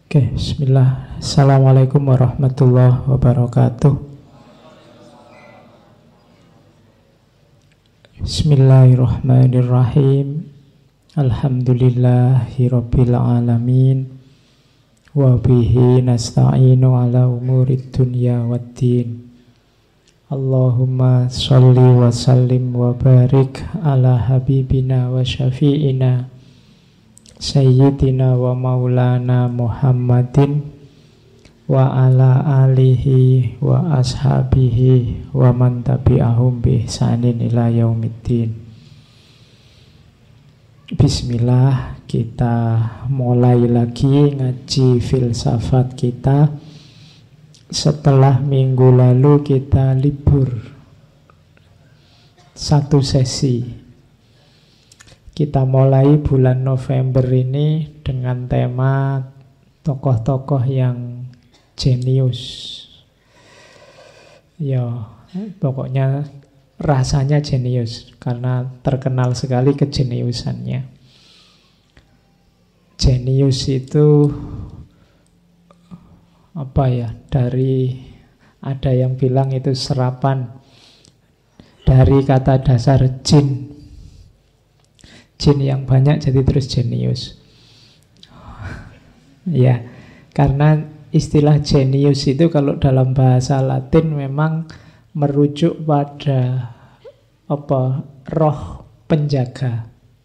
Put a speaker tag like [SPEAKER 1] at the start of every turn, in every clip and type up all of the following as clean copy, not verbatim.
[SPEAKER 1] Oke, bismillah. Assalamualaikum warahmatullahi wabarakatuh. Bismillahirrahmanirrahim. Alhamdulillahi rabbil alamin. Wa bihi nasta'inu ala umurid dunya waddin. Allahumma sholli wa sallim wa barik ala habibina wa syafi'ina Sayyidina wa maulana Muhammadin wa ala alihi wa ashabihi wa man tabi'ahum bi ihsanin ila yaumiddin. Bismillah, kita mulai lagi ngaji filsafat kita. Setelah minggu lalu kita libur satu sesi. Kita mulai bulan November ini dengan tema tokoh-tokoh yang jenius. Ya, pokoknya rasanya jenius karena terkenal sekali kejeniusannya. Jenius itu apa ya? Ada yang bilang itu serapan dari kata dasar jin. Jin yang banyak jadi terus jenius. Ya, karena istilah jenius itu kalau dalam bahasa Latin memang merujuk pada roh penjaga.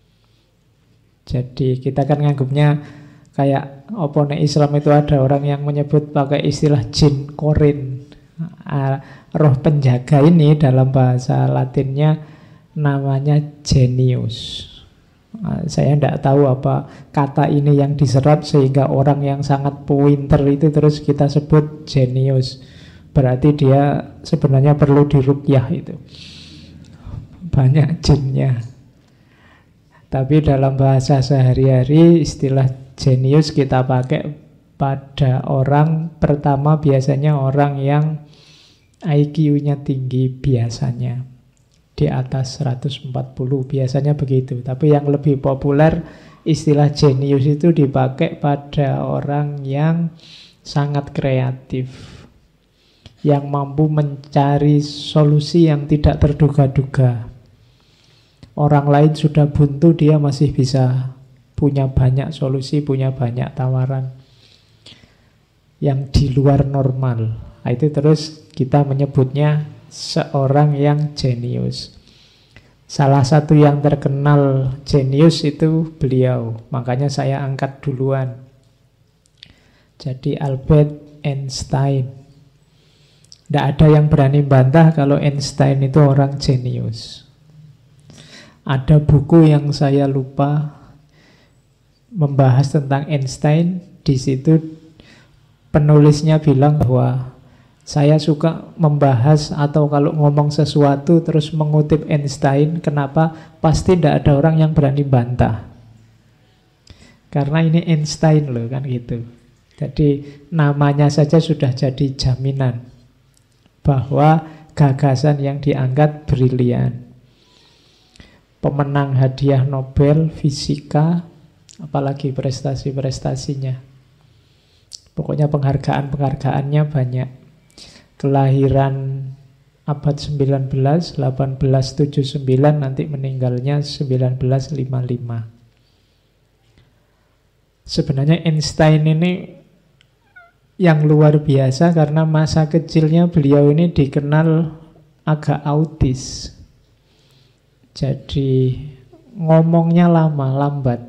[SPEAKER 1] Jadi kita kan nganggapnya kayak nek Islam itu ada orang yang menyebut pakai istilah jin korin. Roh penjaga ini dalam bahasa Latinnya namanya genius. Saya tidak tahu apa kata ini yang diserap sehingga orang yang sangat pinter itu terus kita sebut jenius. Berarti dia sebenarnya perlu diruqyah itu. Banyak jinnya. Tapi dalam bahasa sehari-hari istilah jenius kita pakai pada orang pertama biasanya orang yang IQ-nya tinggi biasanya. Di atas 140 biasanya begitu. Tapi yang lebih populer istilah jenius itu dipakai pada orang yang sangat kreatif, yang mampu mencari solusi yang tidak terduga-duga. Orang lain sudah buntu, dia masih bisa punya banyak solusi, punya banyak tawaran yang di luar normal. Itu terus kita menyebutnya seorang yang jenius. Salah satu yang terkenal jenius itu beliau. Makanya saya angkat duluan. Jadi Albert Einstein. Tidak ada yang berani bantah kalau Einstein itu orang jenius. Ada buku yang saya lupa membahas tentang Einstein. Di situ penulisnya bilang bahwa saya suka membahas atau kalau ngomong sesuatu terus mengutip Einstein. Kenapa? Pasti tidak ada orang yang berani bantah. Karena ini Einstein loh kan gitu. Jadi namanya saja sudah jadi jaminan bahwa gagasan yang diangkat brilian. Pemenang hadiah Nobel fisika, apalagi prestasi-prestasinya. Pokoknya penghargaan-penghargaannya banyak. Kelahiran abad 19, 1879, nanti meninggalnya 1955. Sebenarnya Einstein ini yang luar biasa karena masa kecilnya beliau ini dikenal agak autis. Jadi ngomongnya lambat.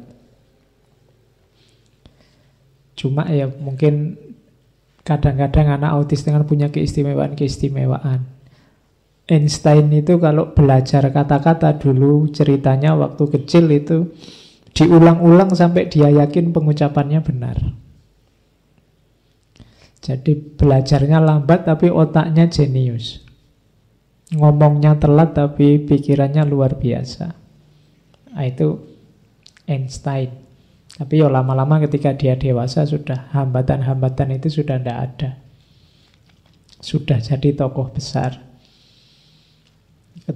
[SPEAKER 1] Cuma ya mungkin kadang-kadang anak autis dengan punya keistimewaan-keistimewaan. Einstein itu kalau belajar kata-kata dulu ceritanya waktu kecil itu diulang-ulang sampai dia yakin pengucapannya benar. Jadi belajarnya lambat tapi otaknya jenius. Ngomongnya telat tapi pikirannya luar biasa. Itu Einstein. Tapi ya lama-lama ketika dia dewasa sudah hambatan-hambatan itu sudah tidak ada. Sudah jadi tokoh besar.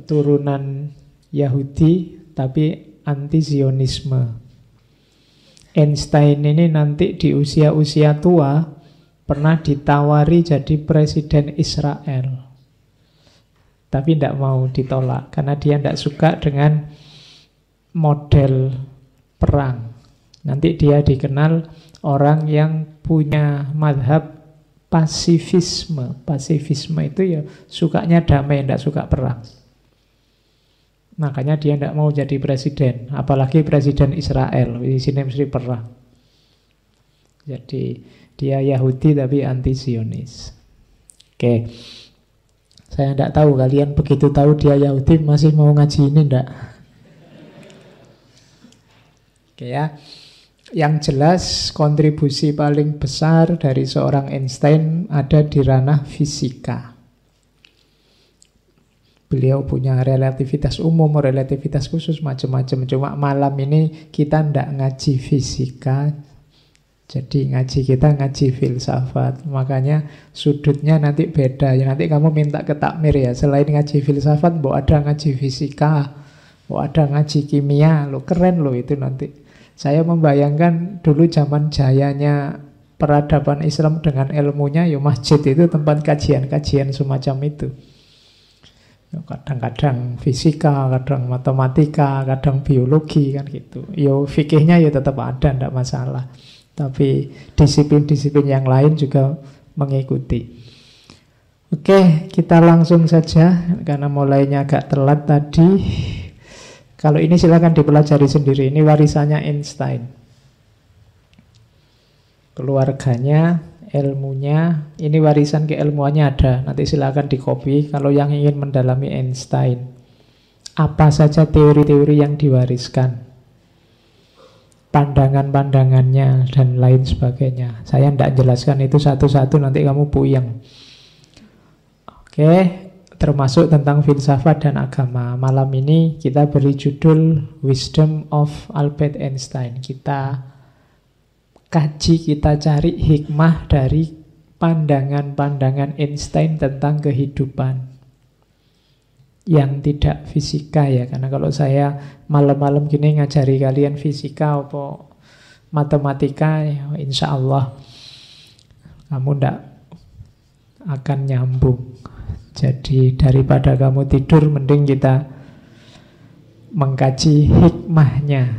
[SPEAKER 1] Keturunan Yahudi tapi anti-Zionisme. Einstein ini nanti di usia-usia tua pernah ditawari jadi presiden Israel. Tapi tidak mau, ditolak karena dia tidak suka dengan model perang. Nanti dia dikenal orang yang punya madhab pasifisme. Pasifisme itu ya sukanya damai, tidak suka perang. Makanya dia tidak mau jadi presiden, apalagi presiden Israel. Di sini mesti perang. Jadi dia Yahudi tapi anti Zionis. Oke. Saya tidak tahu kalian begitu tahu dia Yahudi masih mau ngaji ini tidak? Oke ya. Yang jelas kontribusi paling besar dari seorang Einstein ada di ranah fisika. Beliau punya relativitas umum, relativitas khusus, macam-macam. Cuma malam ini kita tidak ngaji fisika, jadi ngaji kita ngaji filsafat. Makanya sudutnya nanti beda. Ya, nanti kamu minta ke takmir ya, selain ngaji filsafat, mbok ada ngaji fisika, mbok ada ngaji kimia. Lo keren lo itu nanti. Saya membayangkan dulu zaman jayanya peradaban Islam dengan ilmunya, ya masjid itu tempat kajian-kajian semacam itu. Kadang-kadang fisika, kadang matematika, kadang biologi kan gitu. Yo fikihnya ya tetap ada, tidak masalah. Tapi disiplin-disiplin yang lain juga mengikuti. Oke, kita langsung saja karena mulainya agak telat tadi. Kalau ini silakan dipelajari sendiri. Ini warisannya Einstein. Keluarganya, ilmunya, ini warisan keilmuannya ada. Nanti silakan dikopi kalau yang ingin mendalami Einstein. Apa saja teori-teori yang diwariskan, pandangan-pandangannya, dan lain sebagainya. Saya tidak jelaskan itu satu-satu, nanti kamu puyeng. Oke, termasuk tentang filsafat dan agama. Malam ini kita beri judul Wisdom of Albert Einstein. Kita kaji, kita cari hikmah dari pandangan-pandangan Einstein tentang kehidupan yang tidak fisika ya. Karena kalau saya malam-malam gini ngajari kalian fisika atau matematika, ya insya Allah kamu tidak akan nyambung. Jadi daripada kamu tidur, mending kita mengkaji hikmahnya.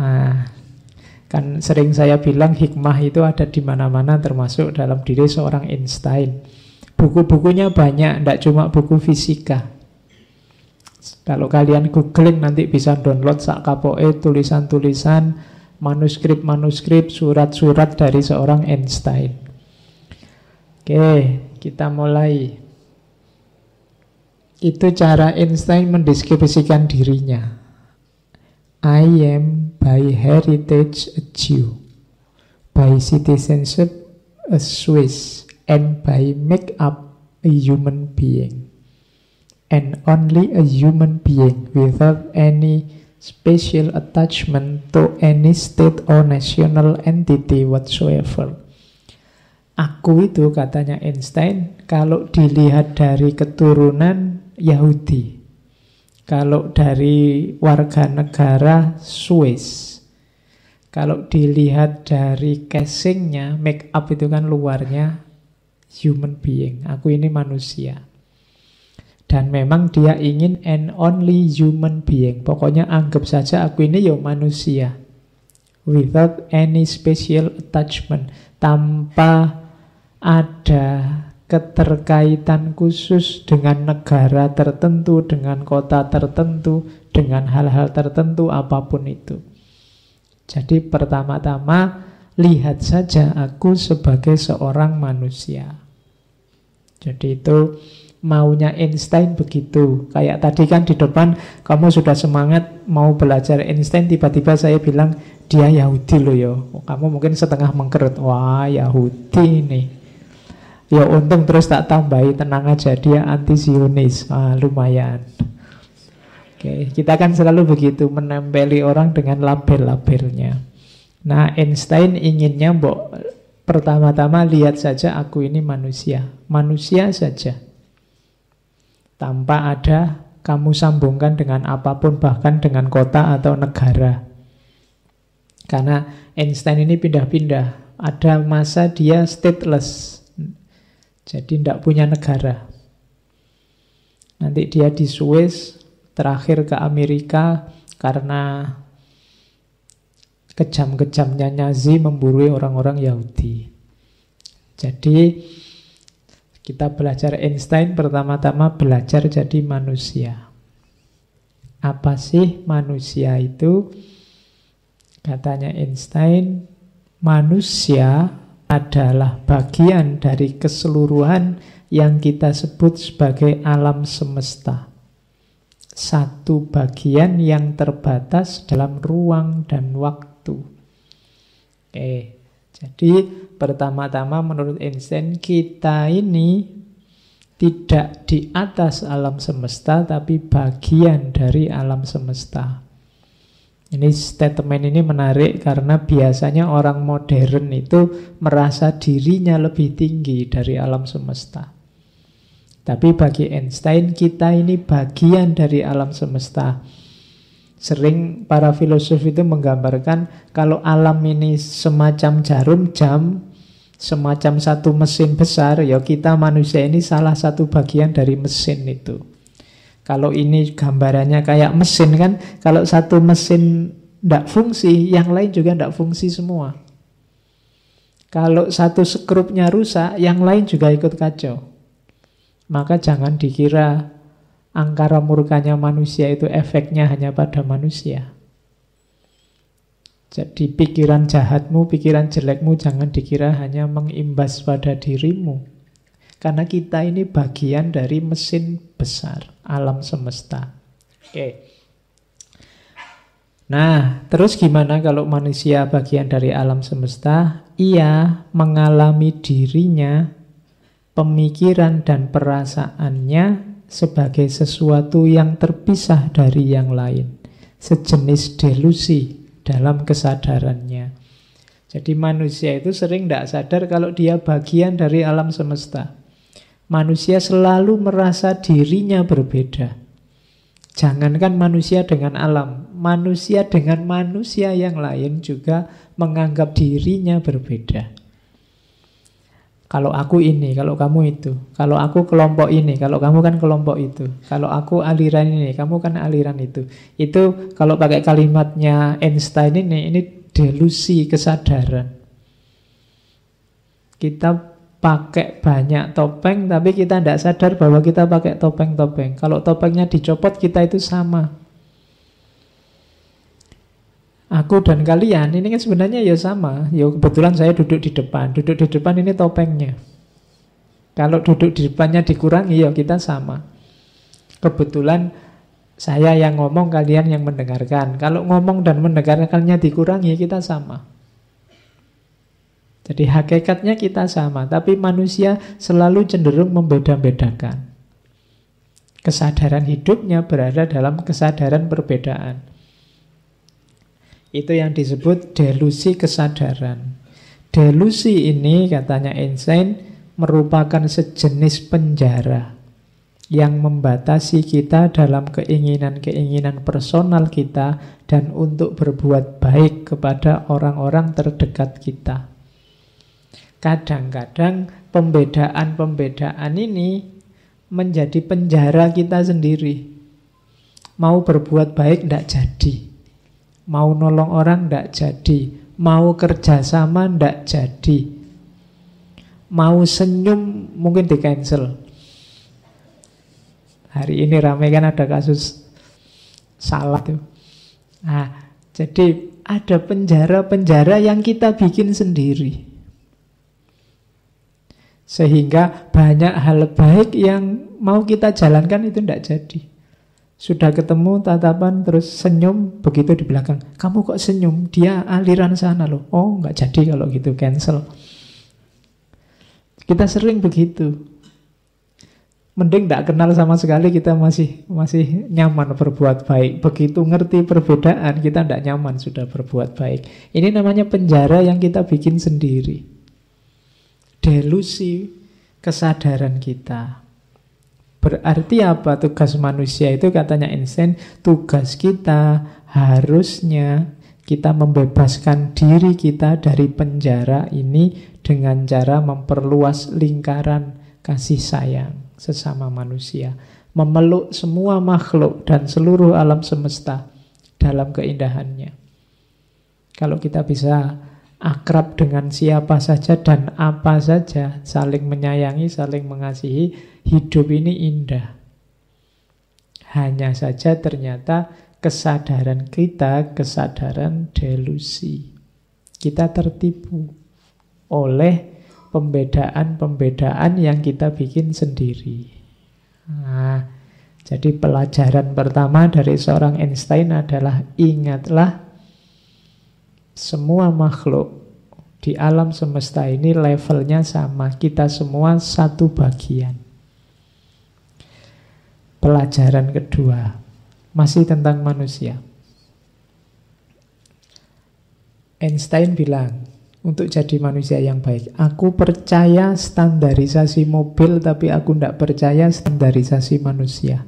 [SPEAKER 1] Kan sering saya bilang hikmah itu ada di mana-mana, termasuk dalam diri seorang Einstein. Buku-bukunya banyak, tidak cuma buku fisika. Kalau kalian googling nanti bisa download sak kapoke tulisan-tulisan, manuskrip-manuskrip, surat-surat dari seorang Einstein. Oke, kita mulai. Itu cara Einstein mendeskripsikan dirinya. I am by heritage a Jew, by citizenship a Swiss, and by make-up a human being. And only a human being without any special attachment to any state or national entity whatsoever. Aku itu, katanya Einstein, kalau dilihat dari keturunan Yahudi, kalau dari warga negara Swiss, kalau dilihat dari casingnya, make up itu kan luarnya, human being, aku ini manusia. Dan memang dia ingin and only human being. Pokoknya anggap saja aku ini ya manusia, without any special attachment, tanpa ada keterkaitan khusus dengan negara tertentu, dengan kota tertentu, dengan hal-hal tertentu, apapun itu. Jadi pertama-tama lihat saja aku sebagai seorang manusia. Jadi itu maunya Einstein begitu. Kayak tadi kan di depan kamu sudah semangat mau belajar Einstein, tiba-tiba saya bilang dia Yahudi loh ya. Kamu mungkin setengah mengkerut, wah Yahudi nih. Ya untung terus tak tambahi, tenang aja dia anti Zionis. Lumayan. Oke, kita kan selalu begitu menempeli orang dengan label-labelnya. Nah, Einstein inginnya pertama-tama lihat saja aku ini manusia. Manusia saja. Tanpa ada kamu sambungkan dengan apapun, bahkan dengan kota atau negara. Karena Einstein ini pindah-pindah. Ada masa dia stateless, jadi tidak punya negara. Nanti dia di Swiss, terakhir ke Amerika karena kejam-kejamnya Nazi memburu orang-orang Yahudi. Jadi kita belajar Einstein, pertama-tama belajar jadi manusia. Apa sih manusia itu? Katanya Einstein, manusia adalah bagian dari keseluruhan yang kita sebut sebagai alam semesta. Satu bagian yang terbatas dalam ruang dan waktu. Oke, jadi pertama-tama menurut Einstein, kita ini tidak di atas alam semesta, tapi bagian dari alam semesta. Ini statement ini menarik karena biasanya orang modern itu merasa dirinya lebih tinggi dari alam semesta. Tapi bagi Einstein, kita ini bagian dari alam semesta. Sering para filosof itu menggambarkan kalau alam ini semacam jarum jam, semacam satu mesin besar, ya kita manusia ini salah satu bagian dari mesin itu. Kalau ini gambarannya kayak mesin kan, kalau satu mesin tidak fungsi, yang lain juga tidak fungsi semua. Kalau satu skrupnya rusak, yang lain juga ikut kacau. Maka jangan dikira angkara murkanya manusia itu efeknya hanya pada manusia. Jadi pikiran jahatmu, pikiran jelekmu jangan dikira hanya mengimbas pada dirimu. Karena kita ini bagian dari mesin besar, alam semesta. Oke. Nah, terus gimana kalau manusia bagian dari alam semesta? Ia mengalami dirinya, pemikiran dan perasaannya sebagai sesuatu yang terpisah dari yang lain. Sejenis delusi dalam kesadarannya. Jadi manusia itu sering tidak sadar kalau dia bagian dari alam semesta. Manusia selalu merasa dirinya berbeda. Jangankan manusia dengan alam, manusia dengan manusia yang lain juga menganggap dirinya berbeda. Kalau aku ini, kalau kamu itu. Kalau aku kelompok ini, kalau kamu kan kelompok itu. Kalau aku aliran ini, kamu kan aliran itu. Itu kalau pakai kalimatnya Einstein ini delusi kesadaran. Kita pakai banyak topeng, tapi kita tidak sadar bahwa kita pakai topeng-topeng. Kalau topengnya dicopot, kita itu sama. Aku dan kalian ini kan sebenarnya ya sama. Ya kebetulan saya duduk di depan. Duduk di depan ini topengnya. Kalau duduk di depannya dikurangi, ya kita sama. Kebetulan saya yang ngomong, kalian yang mendengarkan. Kalau ngomong dan mendengarkannya dikurangi, kita sama. Jadi hakikatnya kita sama, tapi manusia selalu cenderung membeda-bedakan. Kesadaran hidupnya berada dalam kesadaran perbedaan. Itu yang disebut delusi kesadaran. Delusi ini, katanya Einstein, merupakan sejenis penjara yang membatasi kita dalam keinginan-keinginan personal kita dan untuk berbuat baik kepada orang-orang terdekat kita. Kadang-kadang pembedaan-pembedaan ini menjadi penjara kita sendiri. Mau berbuat baik tidak jadi. Mau nolong orang tidak jadi. Mau kerjasama tidak jadi. Mau senyum mungkin di-cancel. Hari ini ramai kan ada kasus salah tuh. Nah, jadi ada penjara-penjara yang kita bikin sendiri. Sehingga banyak hal baik yang mau kita jalankan itu tidak jadi. Sudah ketemu tatapan terus senyum, begitu di belakang, kamu kok senyum? Dia aliran sana loh. Oh, nggak jadi kalau gitu, cancel. Kita sering begitu. Mending tidak kenal sama sekali, kita masih nyaman berbuat baik. Begitu ngerti perbedaan, kita tidak nyaman sudah berbuat baik. Ini namanya penjara yang kita bikin sendiri. Delusi kesadaran kita. Berarti apa tugas manusia itu? Katanya Einstein, tugas kita harusnya Kita membebaskan diri kita dari penjara ini dengan cara memperluas lingkaran kasih sayang sesama manusia. Memeluk semua makhluk dan seluruh alam semesta dalam keindahannya. Kalau kita bisa akrab dengan siapa saja dan apa saja, saling menyayangi, saling mengasihi, hidup ini indah. Hanya saja ternyata kesadaran kita, kesadaran delusi. Kita tertipu oleh pembedaan-pembedaan yang kita bikin sendiri. Nah, jadi pelajaran pertama dari seorang Einstein adalah ingatlah semua makhluk di alam semesta ini levelnya sama. Kita semua satu bagian. Pelajaran kedua masih tentang manusia. Einstein bilang, untuk jadi manusia yang baik, aku percaya standarisasi mobil, tapi aku tidak percaya standarisasi manusia.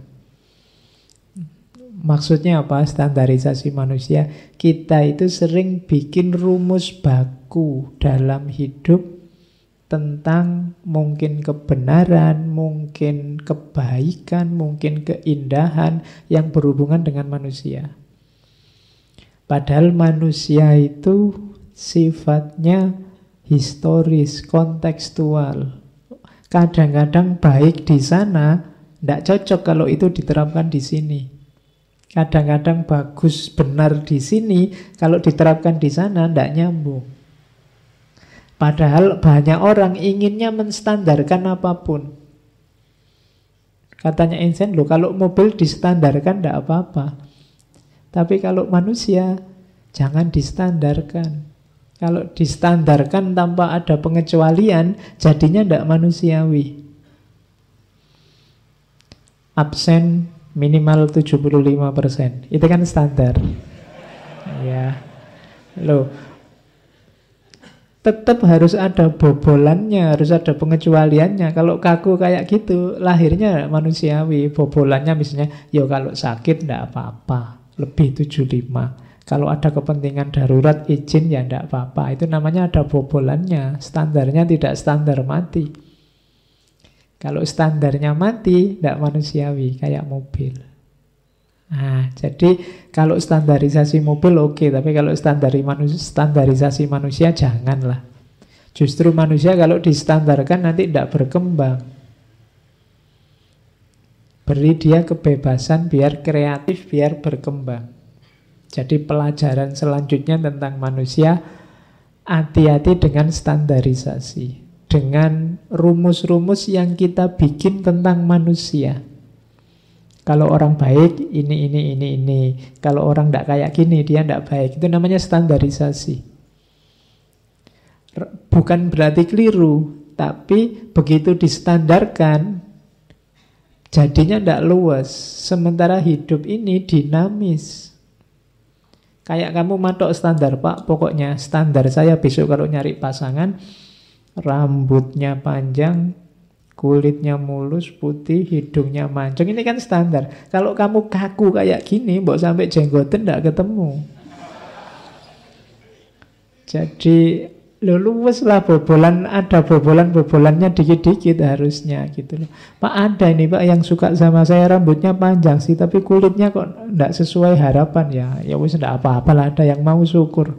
[SPEAKER 1] Maksudnya apa standarisasi manusia? Kita itu sering bikin rumus baku dalam hidup tentang mungkin kebenaran, mungkin kebaikan, mungkin keindahan yang berhubungan dengan manusia. Padahal manusia itu sifatnya historis, kontekstual. Kadang-kadang baik di sana, tidak cocok kalau itu diterapkan di sini. Kadang-kadang bagus, benar di sini, kalau diterapkan di sana tidak nyambung. Padahal banyak orang inginnya menstandarkan apapun. Katanya Einstein, loh kalau mobil distandarkan tidak apa-apa. Tapi kalau manusia, jangan distandarkan. Kalau distandarkan tanpa ada pengecualian, jadinya tidak manusiawi. Absen minimal 75%. Itu kan standar. Ya. Loh, tetap harus ada bobolannya, harus ada pengecualiannya. Kalau kaku kayak gitu, lahirnya manusiawi. Bobolannya misalnya, ya kalau sakit tidak apa-apa, lebih 75. Kalau ada kepentingan darurat, izin ya tidak apa-apa. Itu namanya ada bobolannya. Standarnya tidak standar mati. Kalau standarnya mati, tidak manusiawi, kayak mobil. Nah, jadi kalau standarisasi mobil oke, tapi kalau standarisasi manusia janganlah. Justru manusia kalau distandarkan nanti tidak berkembang. Beri dia kebebasan biar kreatif, biar berkembang. Jadi pelajaran selanjutnya tentang manusia, hati-hati dengan standarisasi, dengan rumus-rumus yang kita bikin tentang manusia. Kalau orang baik, ini. Kalau orang tidak kayak gini, dia tidak baik. Itu namanya standarisasi. Bukan berarti keliru, tapi begitu distandarkan, jadinya tidak luas. Sementara hidup ini dinamis. Kayak kamu matok standar, Pak, pokoknya standar saya besok kalau nyari pasangan, rambutnya panjang, kulitnya mulus, putih, hidungnya mancung. Ini kan standar. Kalau kamu kaku kayak gini, mbok sampai jenggoten tidak ketemu. Jadi luwes lah bobolan, ada bobolannya dikit-dikit harusnya gitu loh. Pak ada ini Pak yang suka sama saya rambutnya panjang sih, tapi kulitnya kok tidak sesuai harapan ya wis tidak apa-apa lah, ada yang mau syukur.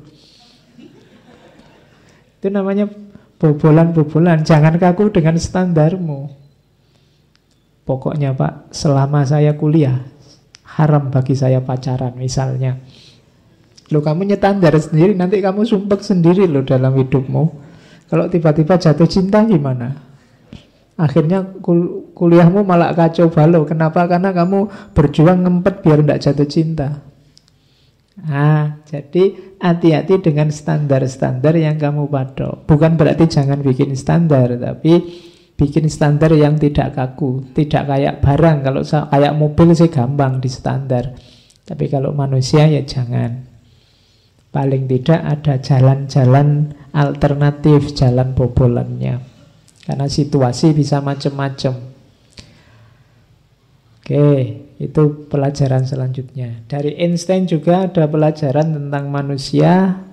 [SPEAKER 1] Itu namanya bobolan-bobolan. Jangan kaku dengan standarmu. Pokoknya Pak, selama saya kuliah haram bagi saya pacaran misalnya. Loh kamu nyetandar sendiri, nanti kamu sumpek sendiri loh dalam hidupmu. Kalau tiba-tiba jatuh cinta gimana? Akhirnya kuliahmu malah kacau balau. Kenapa? Karena kamu berjuang ngempet biar tidak jatuh cinta. Jadi hati-hati dengan standar-standar yang kamu patok. Bukan berarti jangan bikin standar, tapi bikin standar yang tidak kaku, tidak kayak barang. Kalau kayak mobil sih gampang di standar, tapi kalau manusia ya jangan. Paling tidak ada jalan-jalan alternatif, jalan bobolannya. Karena situasi bisa macam-macam. Oke, Itu pelajaran selanjutnya. Dari Einstein juga ada pelajaran tentang manusia,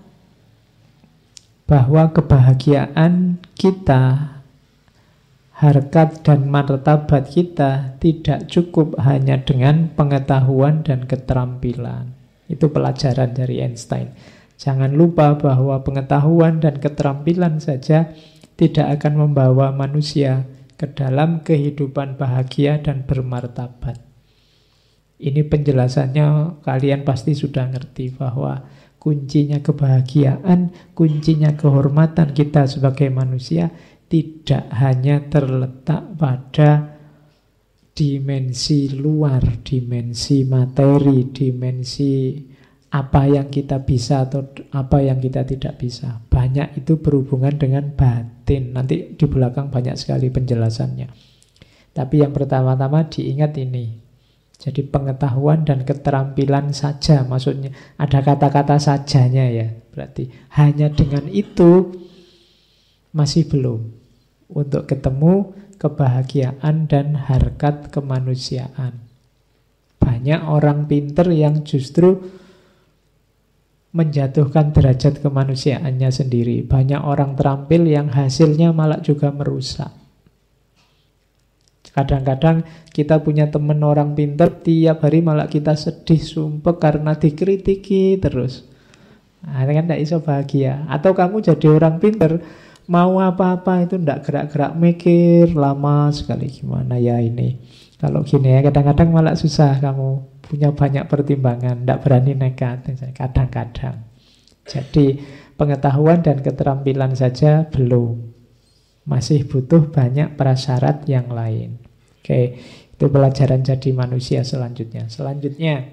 [SPEAKER 1] bahwa kebahagiaan kita, harkat dan martabat kita tidak cukup hanya dengan pengetahuan dan keterampilan. Itu pelajaran dari Einstein. Jangan lupa bahwa pengetahuan dan keterampilan saja tidak akan membawa manusia ke dalam kehidupan bahagia dan bermartabat. Ini penjelasannya kalian pasti sudah ngerti bahwa kuncinya kebahagiaan, kuncinya kehormatan kita sebagai manusia tidak hanya terletak pada dimensi luar, dimensi materi, dimensi apa yang kita bisa atau apa yang kita tidak bisa. Banyak itu berhubungan dengan batin. Nanti di belakang banyak sekali penjelasannya. Tapi yang pertama-tama diingat ini. Jadi pengetahuan dan keterampilan saja, maksudnya ada kata-kata sajanya ya. Berarti hanya dengan itu masih belum untuk ketemu kebahagiaan dan harkat kemanusiaan. Banyak orang pinter yang justru menjatuhkan derajat kemanusiaannya sendiri. Banyak orang terampil yang hasilnya malah juga merusak. Kadang-kadang kita punya teman orang pinter, tiap hari malah kita sedih, sumpah karena dikritiki terus. Nah, kan tidak bisa bahagia. Atau kamu jadi orang pinter, mau apa-apa itu tidak gerak-gerak mikir, lama sekali gimana ya ini. Kalau gini ya, kadang-kadang malah susah, kamu punya banyak pertimbangan, tidak berani nekat, kadang-kadang. Jadi pengetahuan dan keterampilan saja belum. Masih butuh banyak prasyarat yang lain. Oke, itu pelajaran jadi manusia selanjutnya. Selanjutnya,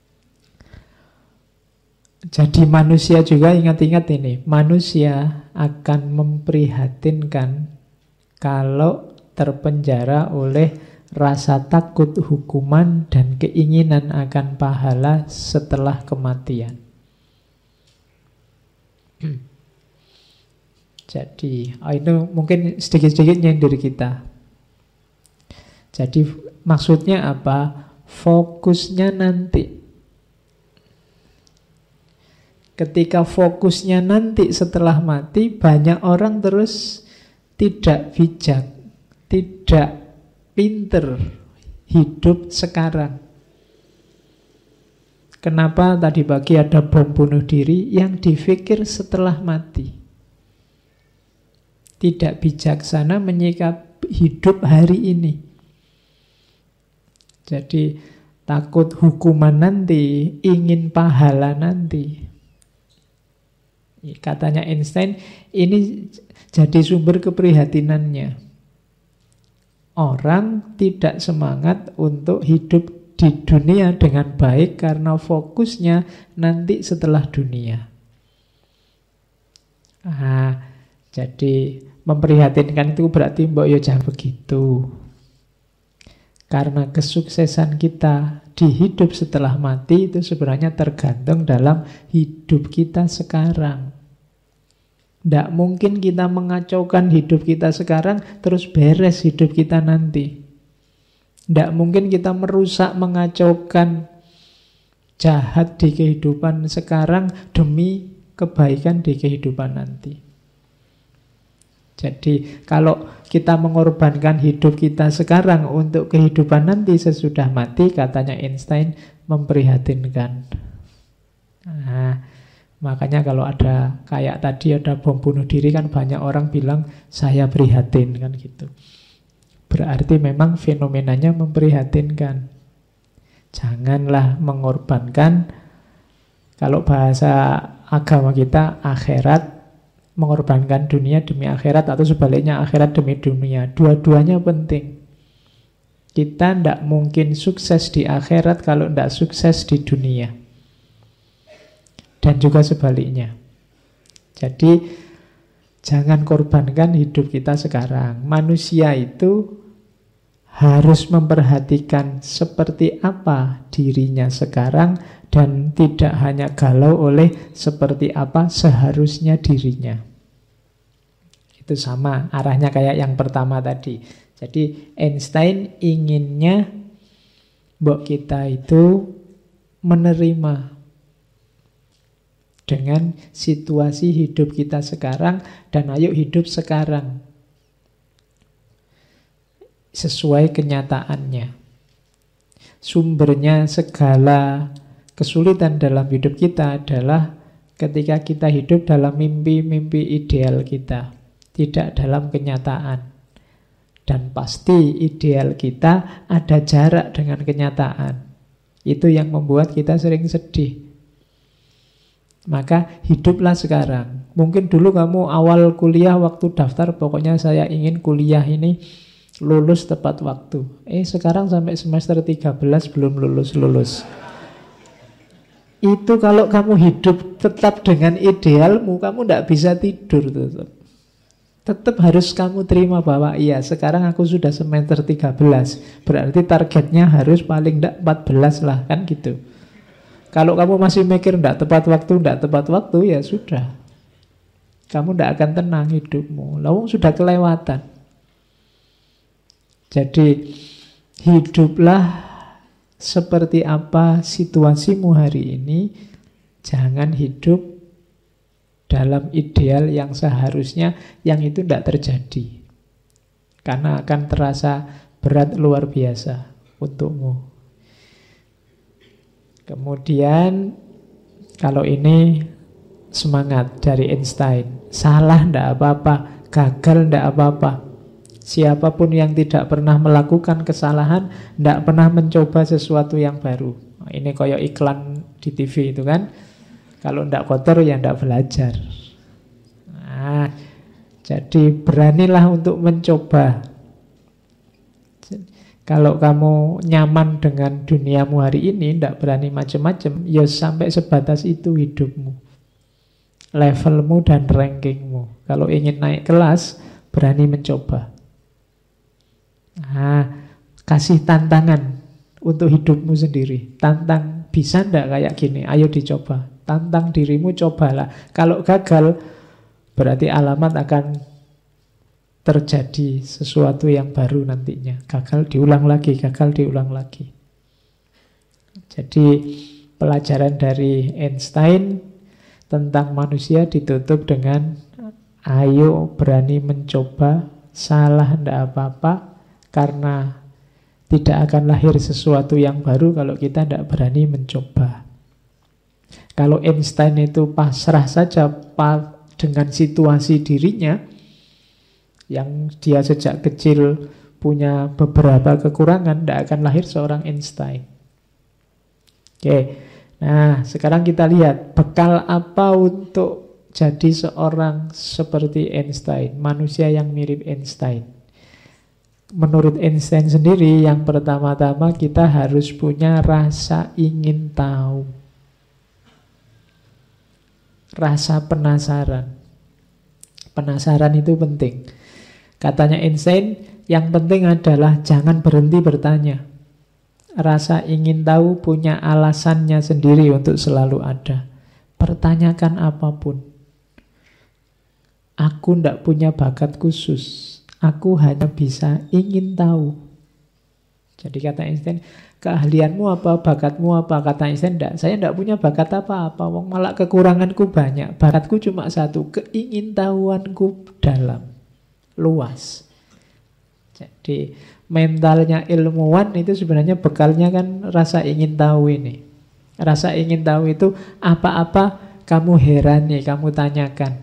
[SPEAKER 1] jadi manusia juga ingat-ingat ini. Manusia akan memprihatinkan kalau terpenjara oleh rasa takut hukuman dan keinginan akan pahala setelah kematian. Jadi, itu mungkin sedikit-sedikit nyindir kita. Jadi maksudnya apa? Fokusnya nanti. Ketika fokusnya nanti setelah mati, banyak orang terus tidak bijak, tidak pinter hidup sekarang. Kenapa tadi pagi ada bom bunuh diri yang dipikir setelah mati? Tidak bijaksana menyikap hidup hari ini. Jadi takut hukuman nanti, ingin pahala nanti. Katanya Einstein, ini jadi sumber keprihatinannya. Orang tidak semangat untuk hidup di dunia dengan baik karena fokusnya nanti setelah dunia. Jadi memprihatinkan itu berarti mbok yo jangan begitu. Karena kesuksesan kita di hidup setelah mati itu sebenarnya tergantung dalam hidup kita sekarang. Tidak mungkin kita mengacaukan hidup kita sekarang terus beres hidup kita nanti. Tidak mungkin kita merusak, mengacaukan, jahat di kehidupan sekarang demi kebaikan di kehidupan nanti. Jadi kalau kita mengorbankan hidup kita sekarang untuk kehidupan nanti sesudah mati, katanya Einstein, memprihatinkan. Makanya kalau ada kayak tadi ada bom bunuh diri kan banyak orang bilang saya prihatin kan gitu. Berarti memang fenomenanya memprihatinkan. Janganlah mengorbankan, kalau bahasa agama kita akhirat, mengorbankan dunia demi akhirat atau sebaliknya akhirat demi dunia. Dua-duanya penting. Kita tidak mungkin sukses di akhirat kalau tidak sukses di dunia. Dan juga sebaliknya. Jadi jangan korbankan hidup kita sekarang. Manusia itu harus memperhatikan seperti apa dirinya sekarang dan tidak hanya galau oleh seperti apa seharusnya dirinya. Itu sama arahnya kayak yang pertama tadi. Jadi Einstein inginnya Mbok kita itu menerima dengan situasi hidup kita sekarang, dan ayo hidup sekarang sesuai kenyataannya. Sumbernya segala kesulitan dalam hidup kita adalah ketika kita hidup dalam mimpi-mimpi ideal kita, tidak dalam kenyataan. Dan pasti ideal kita ada jarak dengan kenyataan. Itu yang membuat kita sering sedih. Maka hiduplah sekarang. Mungkin dulu kamu awal kuliah waktu daftar, pokoknya saya ingin kuliah ini lulus tepat waktu. Sekarang sampai semester 13 belum lulus-lulus. Itu kalau kamu hidup tetap dengan idealmu, kamu tidak bisa tidur. Tetap harus kamu terima bahwa iya, sekarang aku sudah semester 13. Berarti targetnya harus paling tidak 14 lah, kan gitu. Kalau kamu masih mikir tidak tepat waktu, ya sudah. Kamu tidak akan tenang hidupmu. Lawang sudah kelewatan. Jadi hiduplah seperti apa situasimu hari ini. Jangan hidup dalam ideal yang seharusnya yang itu tidak terjadi. Karena akan terasa berat luar biasa untukmu. Kemudian kalau ini semangat dari Einstein. Salah tidak apa-apa, gagal tidak apa-apa. Siapapun yang tidak pernah melakukan kesalahan, tidak pernah mencoba sesuatu yang baru. Ini kayak iklan di TV itu kan. Kalau tidak kotor ya tidak belajar. Nah, jadi beranilah untuk mencoba. Kalau kamu nyaman dengan duniamu hari ini, tidak berani macam-macam, ya sampai sebatas itu hidupmu. Levelmu dan rankingmu. Kalau ingin naik kelas, berani mencoba. Nah, kasih tantangan untuk hidupmu sendiri. Tantang, bisa ndak kayak gini? Ayo dicoba. Tantang dirimu, cobalah. Kalau gagal, berarti alamat akan terjadi sesuatu yang baru nantinya. Gagal diulang lagi, gagal diulang lagi. Jadi pelajaran dari Einstein tentang manusia ditutup dengan ayo berani mencoba, salah ndak apa-apa, karena tidak akan lahir sesuatu yang baru kalau kita tidak berani mencoba. Kalau Einstein itu pasrah saja dengan situasi dirinya, yang dia sejak kecil punya beberapa kekurangan, tidak akan lahir seorang Einstein. Oke, nah sekarang kita lihat bekal apa untuk jadi seorang seperti Einstein, manusia yang mirip Einstein. Menurut Einstein sendiri, yang pertama-tama kita harus punya rasa ingin tahu, rasa penasaran. Penasaran itu penting. Katanya Einstein, yang penting adalah jangan berhenti bertanya. Rasa ingin tahu punya alasannya sendiri untuk selalu ada. Pertanyakan apapun. Aku tidak punya bakat khusus. Aku hanya bisa ingin tahu. Jadi kata Einstein, keahlianmu apa, bakatmu apa? Kata Einstein, saya tidak punya bakat apa-apa. Malah kekuranganku banyak. Bakatku cuma satu, keingintahuanku dalam. Luas. Jadi mentalnya ilmuwan itu sebenarnya bekalnya kan rasa ingin tahu ini. Rasa ingin tahu itu apa-apa kamu herani, kamu tanyakan.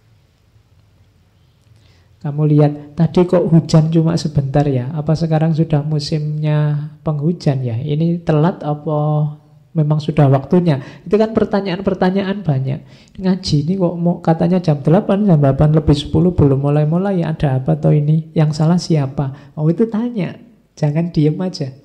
[SPEAKER 1] Kamu lihat, tadi kok hujan cuma sebentar ya? Apa sekarang sudah musimnya penghujan ya? Ini telat apa memang sudah waktunya? Itu kan pertanyaan-pertanyaan banyak. Ngaji ini kok mau katanya jam 8, jam 8 lebih 10 belum mulai-mulai, ada apa toh ini? Yang salah siapa? Oh itu tanya, jangan diem aja.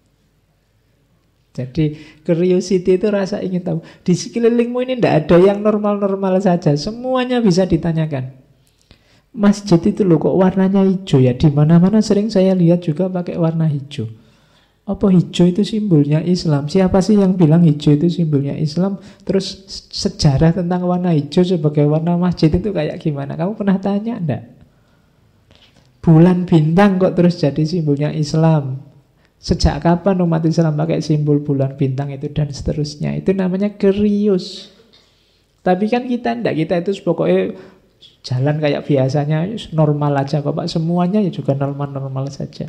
[SPEAKER 1] Jadi curiosity itu rasa ingin tahu. Di sekelilingmu ini tidak ada yang normal-normal saja, semuanya bisa ditanyakan. Masjid itu loh kok warnanya hijau ya? Di mana-mana sering saya lihat juga pakai warna hijau. Apa hijau itu simbolnya Islam? Siapa sih yang bilang hijau itu simbolnya Islam? Terus sejarah tentang warna hijau sebagai warna masjid itu kayak gimana? Kamu pernah tanya enggak? Bulan bintang kok terus jadi simbolnya Islam? Sejak kapan umat Islam pakai simbol bulan bintang itu dan seterusnya. Itu namanya kerius. Tapi kan kita enggak, kita itu pokoknya jalan kayak biasanya, normal aja kok Pak. Semuanya ya juga normal-normal saja.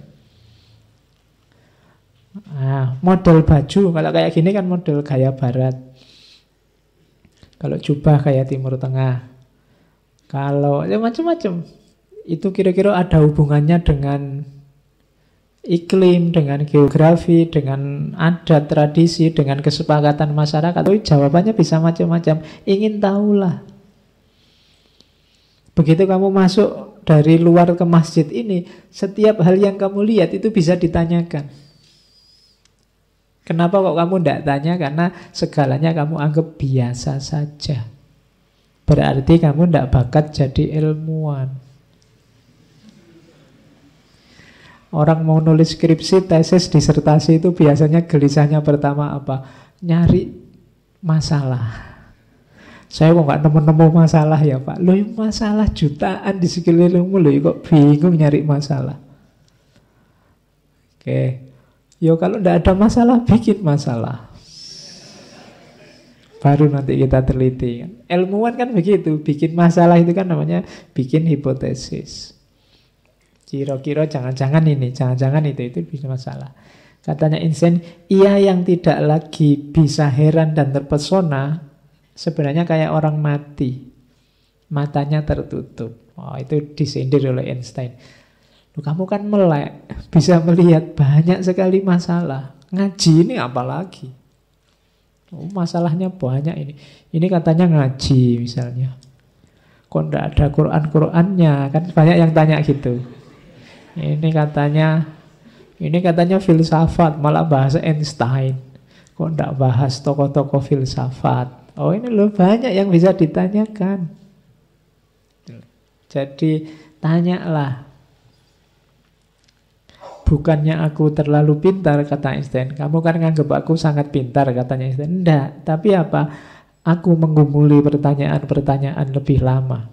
[SPEAKER 1] Nah, model baju, kalau kayak gini kan model gaya barat. Kalau jubah kayak Timur Tengah. Kalau ya macam-macam. Itu kira-kira ada hubungannya dengan iklim, dengan geografi, dengan adat, tradisi, dengan kesepakatan masyarakat. Tapi jawabannya bisa macam-macam. Ingin tahulah. Begitu kamu masuk dari luar ke masjid ini, setiap hal yang kamu lihat itu bisa ditanyakan. Kenapa kok kamu tidak tanya? Karena segalanya kamu anggap biasa saja. Berarti kamu tidak bakat jadi ilmuwan. Orang mau nulis skripsi, tesis, disertasi itu biasanya gelisahnya pertama apa? Nyari masalah. Saya kok nggak nemu-nemu masalah ya Pak. Loh, masalah jutaan di sekelilingmu loh, kok bingung nyari masalah. Oke. Yo kalau tidak ada masalah, bikin masalah. Baru nanti kita teliti. Ilmuwan kan begitu, bikin masalah itu kan namanya bikin hipotesis. Kira-kira jangan-jangan ini, jangan-jangan itu bikin masalah. Katanya Einstein, ia yang tidak lagi bisa heran dan terpesona sebenarnya kayak orang mati, matanya tertutup. Oh, itu disindir oleh Einstein. Kamu kan melek, bisa melihat banyak sekali masalah. Ngaji ini apalagi? Oh, masalahnya banyak ini. Ini katanya ngaji misalnya. Kok enggak ada Quran-Qurannya? Kan banyak yang tanya gitu. Ini katanya filsafat, malah bahas Einstein. Kok enggak bahas tokoh-tokoh filsafat? Oh, ini loh banyak yang bisa ditanyakan. Jadi tanyalah. Bukannya aku terlalu pintar, kata Einstein. Kamu kan nganggap aku sangat pintar, katanya Einstein. Enggak, tapi apa? Aku menggumuli pertanyaan-pertanyaan lebih lama.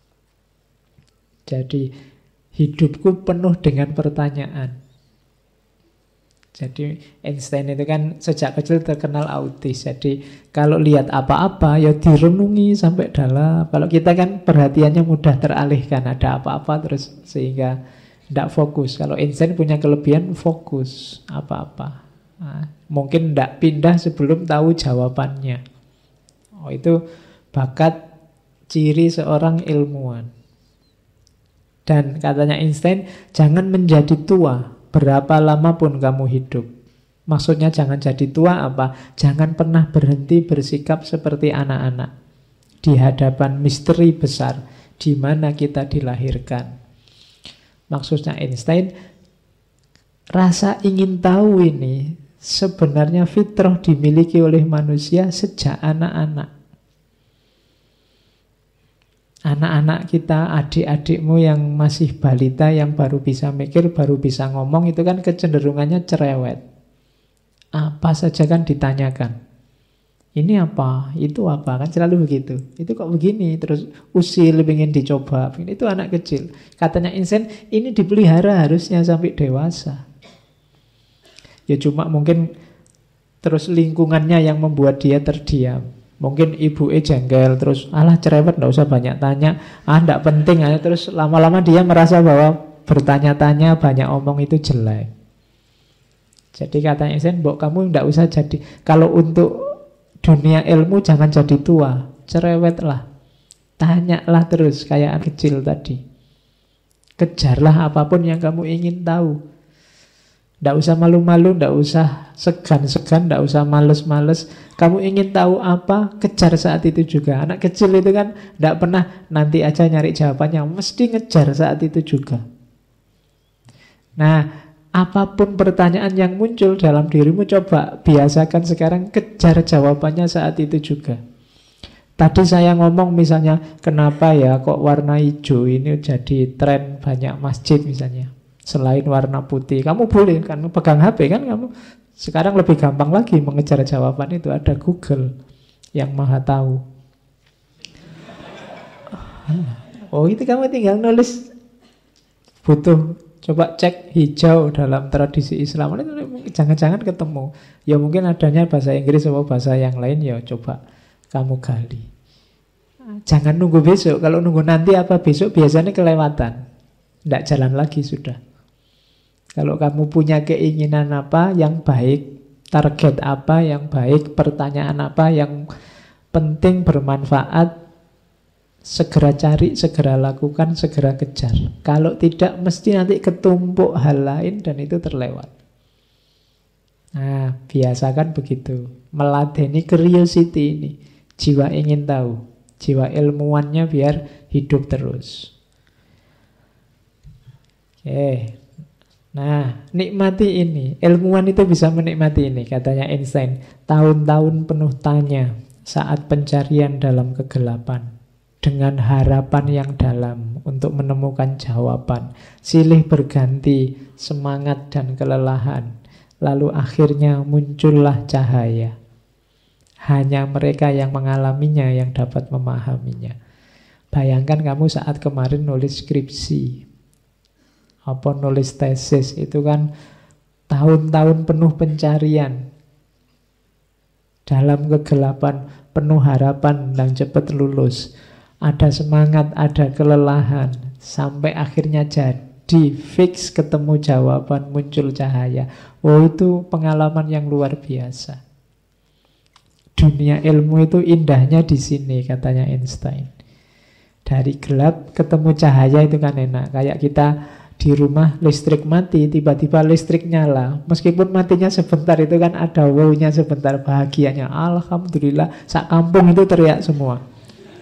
[SPEAKER 1] Jadi hidupku penuh dengan pertanyaan. Jadi Einstein itu kan sejak kecil terkenal autis. Jadi kalau lihat apa-apa ya direnungi sampai dalam. Kalau kita kan perhatiannya mudah teralihkan, ada apa-apa terus sehingga tidak fokus. Kalau Einstein punya kelebihan fokus apa-apa. Nah, mungkin tidak pindah sebelum tahu jawabannya. Oh, itu bakat ciri seorang ilmuwan. Dan katanya Einstein, jangan menjadi tua berapa lama pun kamu hidup. Maksudnya jangan jadi tua apa? Jangan pernah berhenti bersikap seperti anak-anak di hadapan misteri besar di mana kita dilahirkan. Maksudnya Einstein, rasa ingin tahu ini sebenarnya fitrah dimiliki oleh manusia sejak anak-anak. Anak-anak kita, adik-adikmu yang masih balita, yang baru bisa mikir, baru bisa ngomong, itu kan kecenderungannya cerewet. Apa saja kan ditanyakan. Ini apa? Itu apa? Kan selalu begitu. Itu kok begini? Terus usil, ingin dicoba. Itu anak kecil. Katanya Einstein, ini dipelihara harusnya sampai dewasa. Ya cuma mungkin terus lingkungannya yang membuat dia terdiam. Mungkin ibunya jengkel, terus alah cerewet, nggak usah banyak tanya, nggak penting. Terus lama-lama dia merasa bahwa bertanya-tanya, banyak omong itu jelek. Jadi katanya Einstein, Mbok kamu nggak usah jadi, kalau untuk dunia ilmu jangan jadi tua, cerewetlah, tanyalah terus kayak anak kecil tadi. Kejarlah apapun yang kamu ingin tahu. Tidak usah malu-malu, tidak usah segan-segan, tidak usah males-males. Kamu ingin tahu apa, kejar saat itu juga. Anak kecil itu kan tidak pernah nanti aja nyari jawabannya, mesti ngejar saat itu juga. Nah, apapun pertanyaan yang muncul dalam dirimu, coba biasakan sekarang kejar jawabannya saat itu juga. Tadi saya ngomong misalnya, kenapa ya kok warna hijau ini jadi tren banyak masjid misalnya, selain warna putih. Kamu boleh kan pegang HP kan, kamu sekarang lebih gampang lagi mengejar jawaban itu. Ada Google yang maha tahu. Oh, itu kamu tinggal nulis, butuh Coba cek hijau dalam tradisi Islam, jangan-jangan ketemu. Ya mungkin adanya bahasa Inggris atau bahasa yang lain, ya coba kamu gali. Jangan nunggu besok. Kalau nunggu nanti apa besok biasanya kelewatan. Tidak jalan lagi sudah. Kalau kamu punya keinginan apa yang baik, target apa yang baik, pertanyaan apa yang penting, bermanfaat, segera cari, segera lakukan, segera kejar. Kalau tidak, mesti nanti ketumpuk hal lain dan itu terlewat. Nah, biasakan begitu. Meladeni curiosity ini. Jiwa ingin tahu. Jiwa ilmuwannya biar hidup terus. Oke. Nah, nikmati ini. Ilmuwan itu bisa menikmati ini, katanya Einstein. Tahun-tahun penuh tanya saat pencarian dalam kegelapan. Dengan harapan yang dalam untuk menemukan jawaban. Silih berganti semangat dan kelelahan. Lalu akhirnya muncullah cahaya. Hanya mereka yang mengalaminya yang dapat memahaminya. Bayangkan kamu saat kemarin nulis skripsi. Apa nulis tesis. Itu kan tahun-tahun penuh pencarian. Dalam kegelapan, penuh harapan dan cepat lulus. Ada semangat, ada kelelahan, sampai akhirnya jadi, fix ketemu jawaban, muncul cahaya. Oh, itu pengalaman yang luar biasa. Dunia ilmu itu indahnya di sini, katanya Einstein. Dari gelap ketemu cahaya itu kan enak. Kayak kita di rumah listrik mati, tiba-tiba listrik nyala. Meskipun matinya sebentar, itu kan ada wow-nya sebentar, bahagianya. Alhamdulillah, sak kampung itu teriak semua.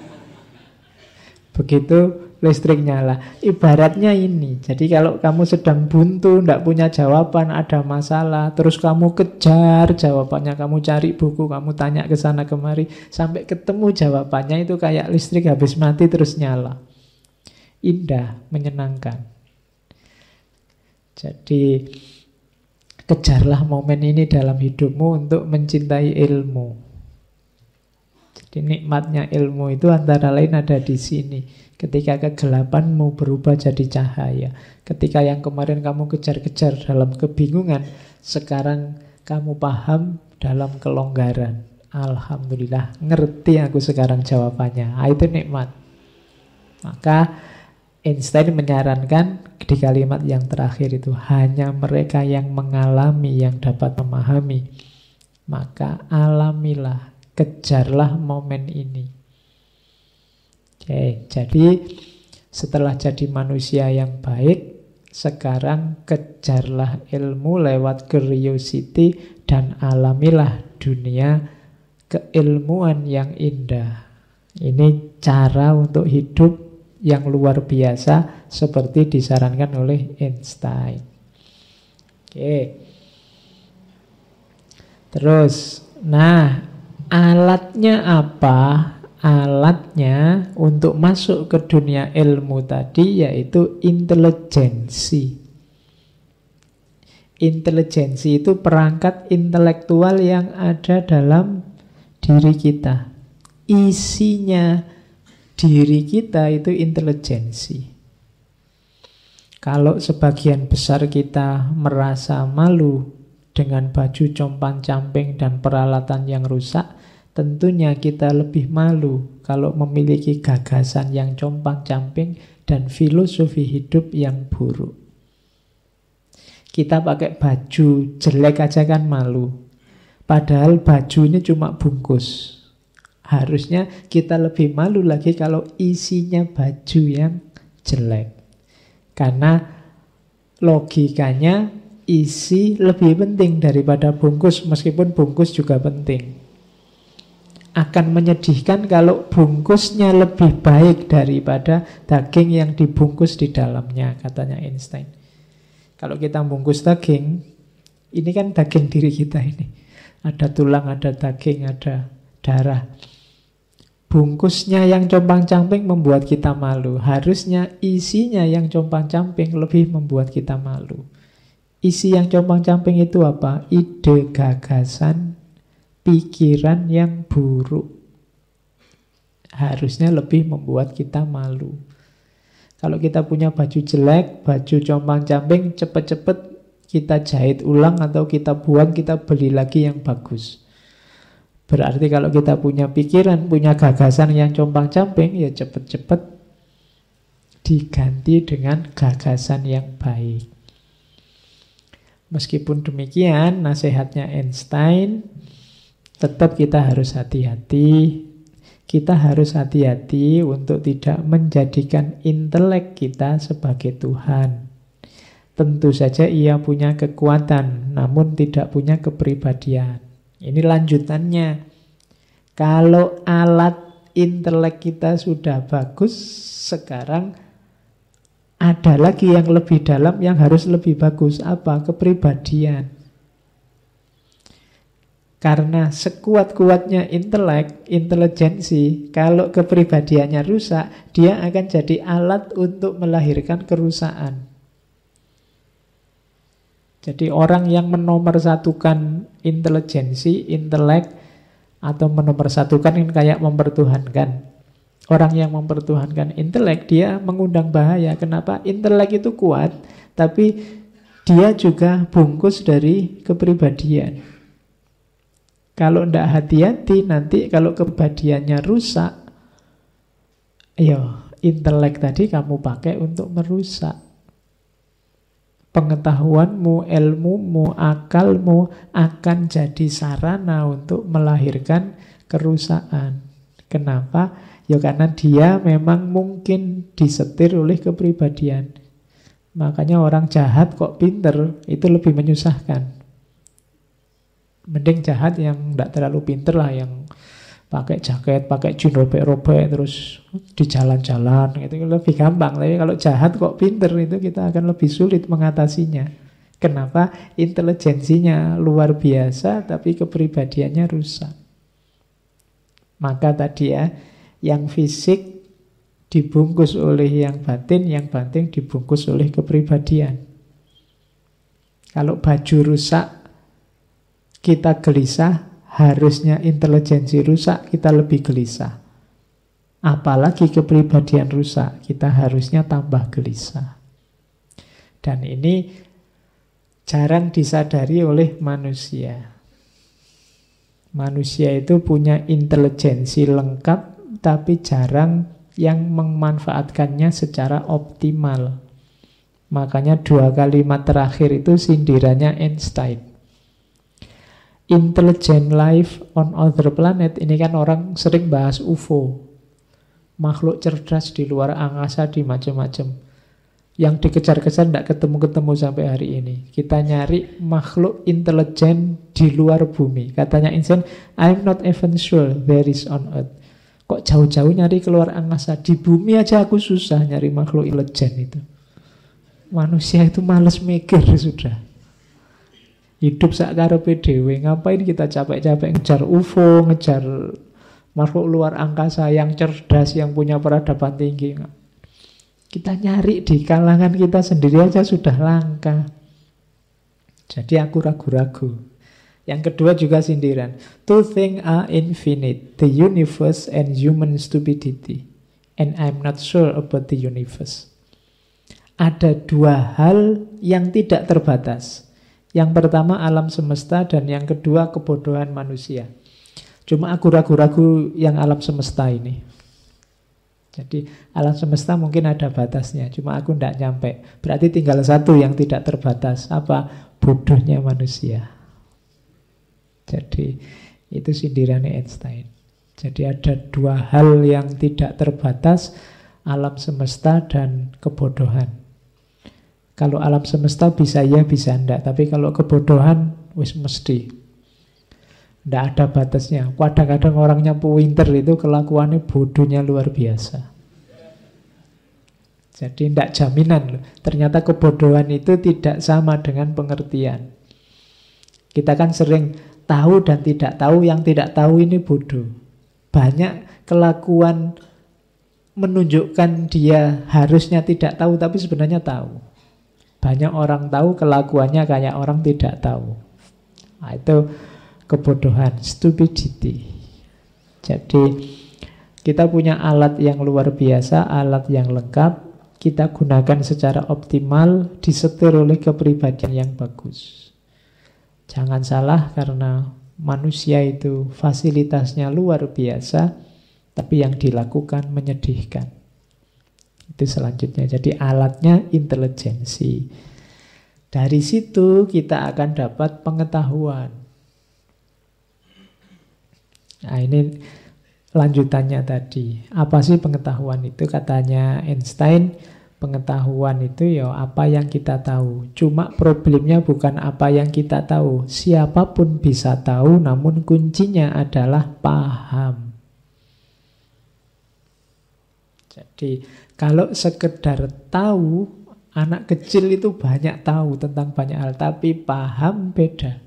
[SPEAKER 1] Begitu listrik nyala. Ibaratnya ini. Jadi kalau kamu sedang buntu, tidak punya jawaban, ada masalah, terus kamu kejar jawabannya, kamu cari buku, kamu tanya ke sana kemari, sampai ketemu jawabannya, itu kayak listrik habis mati terus nyala. Indah, menyenangkan. Jadi kejarlah momen ini dalam hidupmu untuk mencintai ilmu. Jadi nikmatnya ilmu itu antara lain ada di sini. Ketika kegelapanmu berubah jadi cahaya. Ketika yang kemarin kamu kejar-kejar dalam kebingungan, sekarang kamu paham dalam kelonggaran. Alhamdulillah, ngerti aku sekarang jawabannya. Itu nikmat. Maka Einstein menyarankan di kalimat yang terakhir itu, hanya mereka yang mengalami yang dapat memahami. Maka alamilah, kejarlah momen ini. Oke, jadi setelah jadi manusia yang baik, sekarang kejarlah ilmu lewat curiosity dan alamilah dunia keilmuan yang indah. Ini cara untuk hidup yang luar biasa seperti disarankan oleh Einstein. Oke. Terus, nah, alatnya apa? Alatnya untuk masuk ke dunia ilmu tadi yaitu intelijensi. Intelijensi itu perangkat intelektual yang ada dalam diri kita. Isinya diri kita itu intelijensi. Kalau sebagian besar kita merasa malu dengan baju compang-camping dan peralatan yang rusak, tentunya kita lebih malu kalau memiliki gagasan yang compang-camping dan filosofi hidup yang buruk. Kita pakai baju jelek aja kan malu. Padahal baju ini cuma bungkus. Harusnya kita lebih malu lagi kalau isinya baju yang jelek. Karena logikanya isi lebih penting daripada bungkus, meskipun bungkus juga penting. Akan menyedihkan kalau bungkusnya lebih baik daripada daging yang dibungkus di dalamnya, katanya Einstein. Kalau kita bungkus daging, ini kan daging diri kita ini. Ada tulang, ada daging, ada darah. Bungkusnya yang compang-camping membuat kita malu. Harusnya isinya yang compang-camping lebih membuat kita malu. Isi yang compang-camping itu apa? Ide, gagasan, pikiran yang buruk. Harusnya lebih membuat kita malu. Kalau kita punya baju jelek, baju compang-camping, cepet-cepet kita jahit ulang atau kita buang, kita beli lagi yang bagus. Berarti kalau kita punya pikiran, punya gagasan yang compang-camping, ya cepet-cepet diganti dengan gagasan yang baik. Meskipun demikian, nasihatnya Einstein, tetap kita harus hati-hati. Kita harus hati-hati untuk tidak menjadikan intelek kita sebagai Tuhan. Tentu saja ia punya kekuatan, namun tidak punya kepribadian. Ini lanjutannya. Kalau alat intelek kita sudah bagus, sekarang ada lagi yang lebih dalam yang harus lebih bagus. Apa? Kepribadian. Karena sekuat-kuatnya intelek, intelijensi, kalau kepribadiannya rusak, dia akan jadi alat untuk melahirkan kerusakan. Jadi orang yang menomorsatukan intelijensi, intelek, atau menomorsatukan ini kayak mempertuhankan. Orang yang mempertuhankan intelek, dia mengundang bahaya. Kenapa? Intelek itu kuat, tapi dia juga bungkus dari kepribadian. Kalau tidak hati-hati, nanti kalau kepribadiannya rusak, intelek tadi kamu pakai untuk merusak. Pengetahuanmu, ilmumu, akalmu akan jadi sarana untuk melahirkan kerusakan. Kenapa? Ya karena dia memang mungkin disetir oleh kepribadian. Makanya orang jahat kok pinter, itu lebih menyusahkan. Mending jahat yang tidak terlalu pinter lah, yang pakai jaket, pakai jin robek-robek, terus di jalan-jalan, itu lebih gampang. Tapi kalau jahat kok pinter, itu kita akan lebih sulit mengatasinya. Kenapa? Intelijensinya luar biasa, tapi kepribadiannya rusak. Maka tadi ya, yang fisik dibungkus oleh yang batin dibungkus oleh kepribadian. Kalau baju rusak, kita gelisah, harusnya intelijensi rusak, kita lebih gelisah. Apalagi kepribadian rusak, kita harusnya tambah gelisah. Dan ini jarang disadari oleh manusia. Manusia itu punya intelijensi lengkap, tapi jarang yang memanfaatkannya secara optimal. Makanya 2 kalimat terakhir itu sindirannya Einstein. Intelligent life on other planet, ini kan orang sering bahas UFO, makhluk cerdas di luar angkasa, di macam-macam. Yang dikejar-kejar tidak ketemu-ketemu sampai hari ini. Kita nyari makhluk intelijen di luar bumi. Katanya Einstein, I'm not even sure there is on Earth. Kok jauh-jauh nyari keluar angkasa? Di bumi aja aku susah nyari makhluk intelijen itu. Manusia itu malas mikir sudah. Hidup sakarepe dhewe, ngapain kita capek-capek ngejar UFO, ngejar makhluk luar angkasa yang cerdas, yang punya peradaban tinggi. Kita nyari di kalangan kita sendiri aja sudah langka. Jadi aku ragu-ragu. Yang kedua juga sindiran. Two things are infinite, the universe and human stupidity. And I'm not sure about the universe. Ada 2 hal yang tidak terbatas. Yang pertama alam semesta, dan yang kedua kebodohan manusia. Cuma aku ragu-ragu yang alam semesta ini. Jadi alam semesta mungkin ada batasnya, cuma aku tidak nyampe. Berarti tinggal satu yang tidak terbatas. Apa? Bodohnya manusia. Jadi itu sindirannya Einstein. Jadi ada 2 hal yang tidak terbatas, alam semesta dan kebodohan. Kalau alam semesta bisa ya, bisa enggak. Tapi kalau kebodohan, wis mesti. Enggak ada batasnya. Kadang-kadang orangnya pinter itu kelakuannya bodohnya luar biasa. Jadi enggak jaminan loh. Ternyata kebodohan itu tidak sama dengan pengertian. Kita kan sering tahu dan tidak tahu. Yang tidak tahu ini bodoh. Banyak kelakuan menunjukkan dia harusnya tidak tahu, tapi sebenarnya tahu. Banyak orang tahu kelakuannya kayak orang tidak tahu. Nah, itu kebodohan, stupidity. Jadi kita punya alat yang luar biasa, alat yang lengkap, kita gunakan secara optimal, disetir oleh kepribadian yang bagus. Jangan salah, karena manusia itu fasilitasnya luar biasa, tapi yang dilakukan menyedihkan. Itu selanjutnya. Jadi alatnya intelijensi. Dari situ kita akan dapat pengetahuan. Nah, ini lanjutannya tadi. Apa sih pengetahuan itu? Katanya Einstein, pengetahuan itu ya apa yang kita tahu. Cuma problemnya bukan apa yang kita tahu. Siapapun bisa tahu, namun kuncinya adalah paham. Jadi kalau sekedar tahu, anak kecil itu banyak tahu tentang banyak hal, tapi paham beda.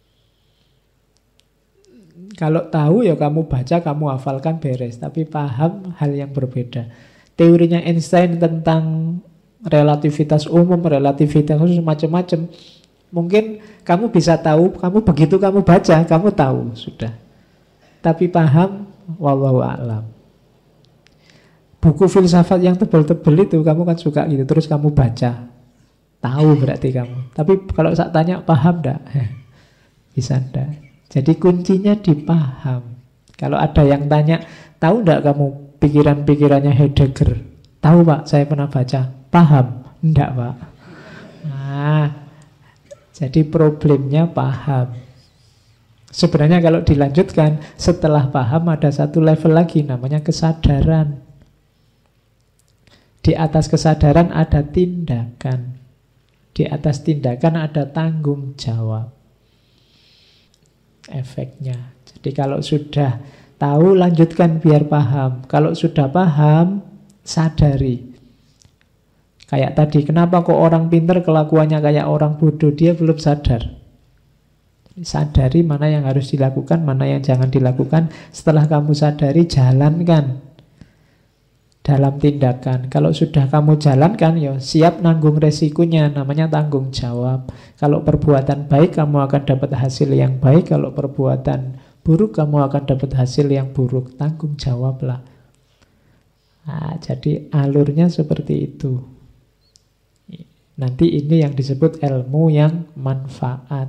[SPEAKER 1] Kalau tahu ya kamu baca, kamu hafalkan beres, tapi paham hal yang berbeda. Teorinya Einstein tentang relativitas umum, relativitas khusus, macam-macam. Mungkin kamu bisa tahu, kamu begitu kamu baca, kamu tahu sudah. Tapi paham, wallahu a'lam. Buku filsafat yang tebel-tebel itu kamu kan suka gitu, terus kamu baca, tahu berarti kamu. Tapi kalau saya tanya paham enggak? Bisa enggak? Jadi kuncinya dipaham. Kalau ada yang tanya, tahu enggak kamu pikiran-pikirannya Heidegger? Tahu Pak, saya pernah baca. Paham? Enggak Pak. Nah, jadi problemnya paham. Sebenarnya kalau dilanjutkan, setelah paham ada satu level lagi, namanya kesadaran. Di atas kesadaran ada tindakan. Di atas tindakan ada tanggung jawab. Efeknya. Jadi kalau sudah tahu, lanjutkan biar paham. Kalau sudah paham, sadari. Kayak tadi, kenapa kok orang pintar kelakuannya kayak orang bodoh? Dia belum sadar. Sadari mana yang harus dilakukan, mana yang jangan dilakukan. Setelah kamu sadari, jalankan dalam tindakan. Kalau sudah kamu jalankan, ya siap nanggung resikonya, namanya tanggung jawab. Kalau perbuatan baik, kamu akan dapat hasil yang baik. Kalau perbuatan buruk, kamu akan dapat hasil yang buruk. Tanggung jawablah. Nah, jadi alurnya seperti itu. Nanti ini yang disebut ilmu yang manfaat.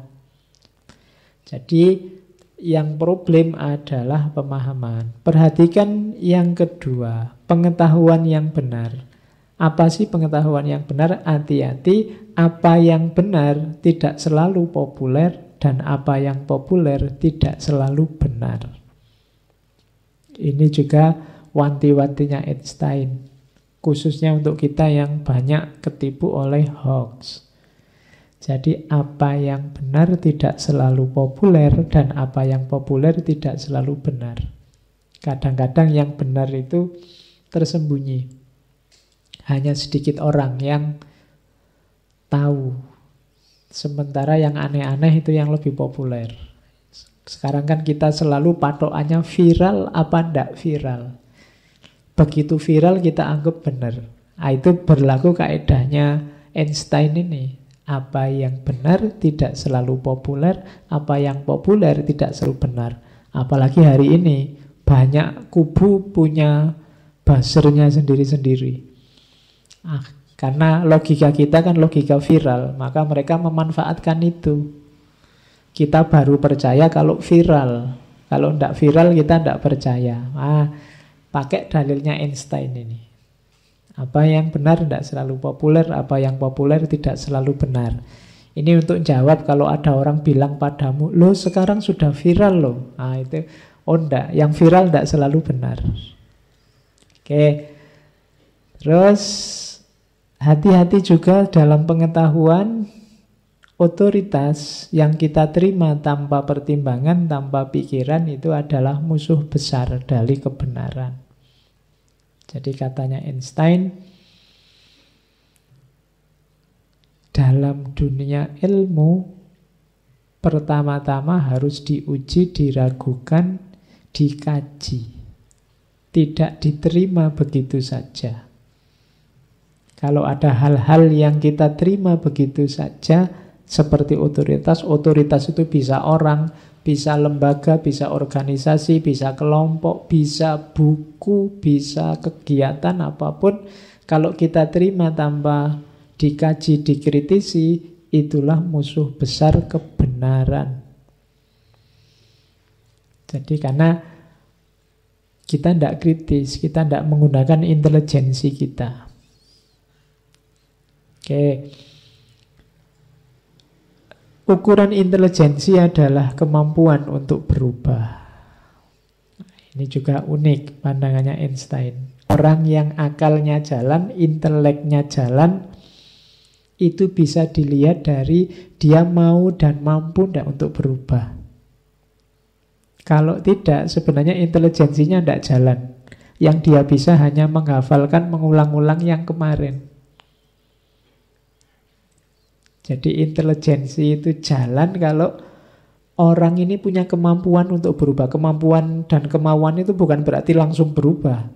[SPEAKER 1] Jadi yang problem adalah pemahaman. Perhatikan yang kedua, pengetahuan yang benar. Apa sih pengetahuan yang benar? Hati-hati, apa yang benar tidak selalu populer, dan apa yang populer tidak selalu benar. Ini juga wanti-wantinya Einstein, khususnya untuk kita yang banyak ketipu oleh hoax. Jadi apa yang benar tidak selalu populer, dan apa yang populer tidak selalu benar. Kadang-kadang yang benar itu tersembunyi. Hanya sedikit orang yang tahu. Sementara yang aneh-aneh itu yang lebih populer. Sekarang kan kita selalu patokannya viral apa enggak viral. Begitu viral kita anggap benar. Nah, itu berlaku kaedahnya Einstein ini. Apa yang benar tidak selalu populer, apa yang populer tidak selalu benar. Apalagi hari ini, banyak kubu punya buzzernya sendiri-sendiri. Karena logika kita kan logika viral, maka mereka memanfaatkan itu. Kita baru percaya kalau viral. Kalau tidak viral kita tidak percaya. Pakai dalilnya Einstein ini. Apa yang benar tidak selalu populer, apa yang populer tidak selalu benar. Ini untuk jawab kalau ada orang bilang padamu, loh sekarang sudah viral loh. Itu, oh enggak, yang viral tidak selalu benar. Oke. Terus hati-hati juga dalam pengetahuan. Otoritas yang kita terima tanpa pertimbangan, tanpa pikiran, itu adalah musuh besar dari kebenaran. Jadi katanya Einstein, dalam dunia ilmu pertama-tama harus diuji, diragukan, dikaji. Tidak diterima begitu saja. Kalau ada hal-hal yang kita terima begitu saja, seperti otoritas, otoritas itu bisa orang, bisa lembaga, bisa organisasi, bisa kelompok, bisa buku, bisa kegiatan apapun. Kalau kita terima tanpa dikaji, dikritisi, itulah musuh besar kebenaran. Jadi karena kita tidak kritis, kita tidak menggunakan intelijensi kita. Oke. Ukuran intelijensi adalah kemampuan untuk berubah. Ini juga unik pandangannya Einstein. Orang yang akalnya jalan, inteleknya jalan, itu bisa dilihat dari dia mau dan mampu tidak untuk berubah. Kalau tidak, sebenarnya intelijensinya tidak jalan. Yang dia bisa hanya menghafalkan, mengulang-ulang yang kemarin. Jadi intelijensi itu jalan kalau orang ini punya kemampuan untuk berubah. Kemampuan dan kemauan itu bukan berarti langsung berubah.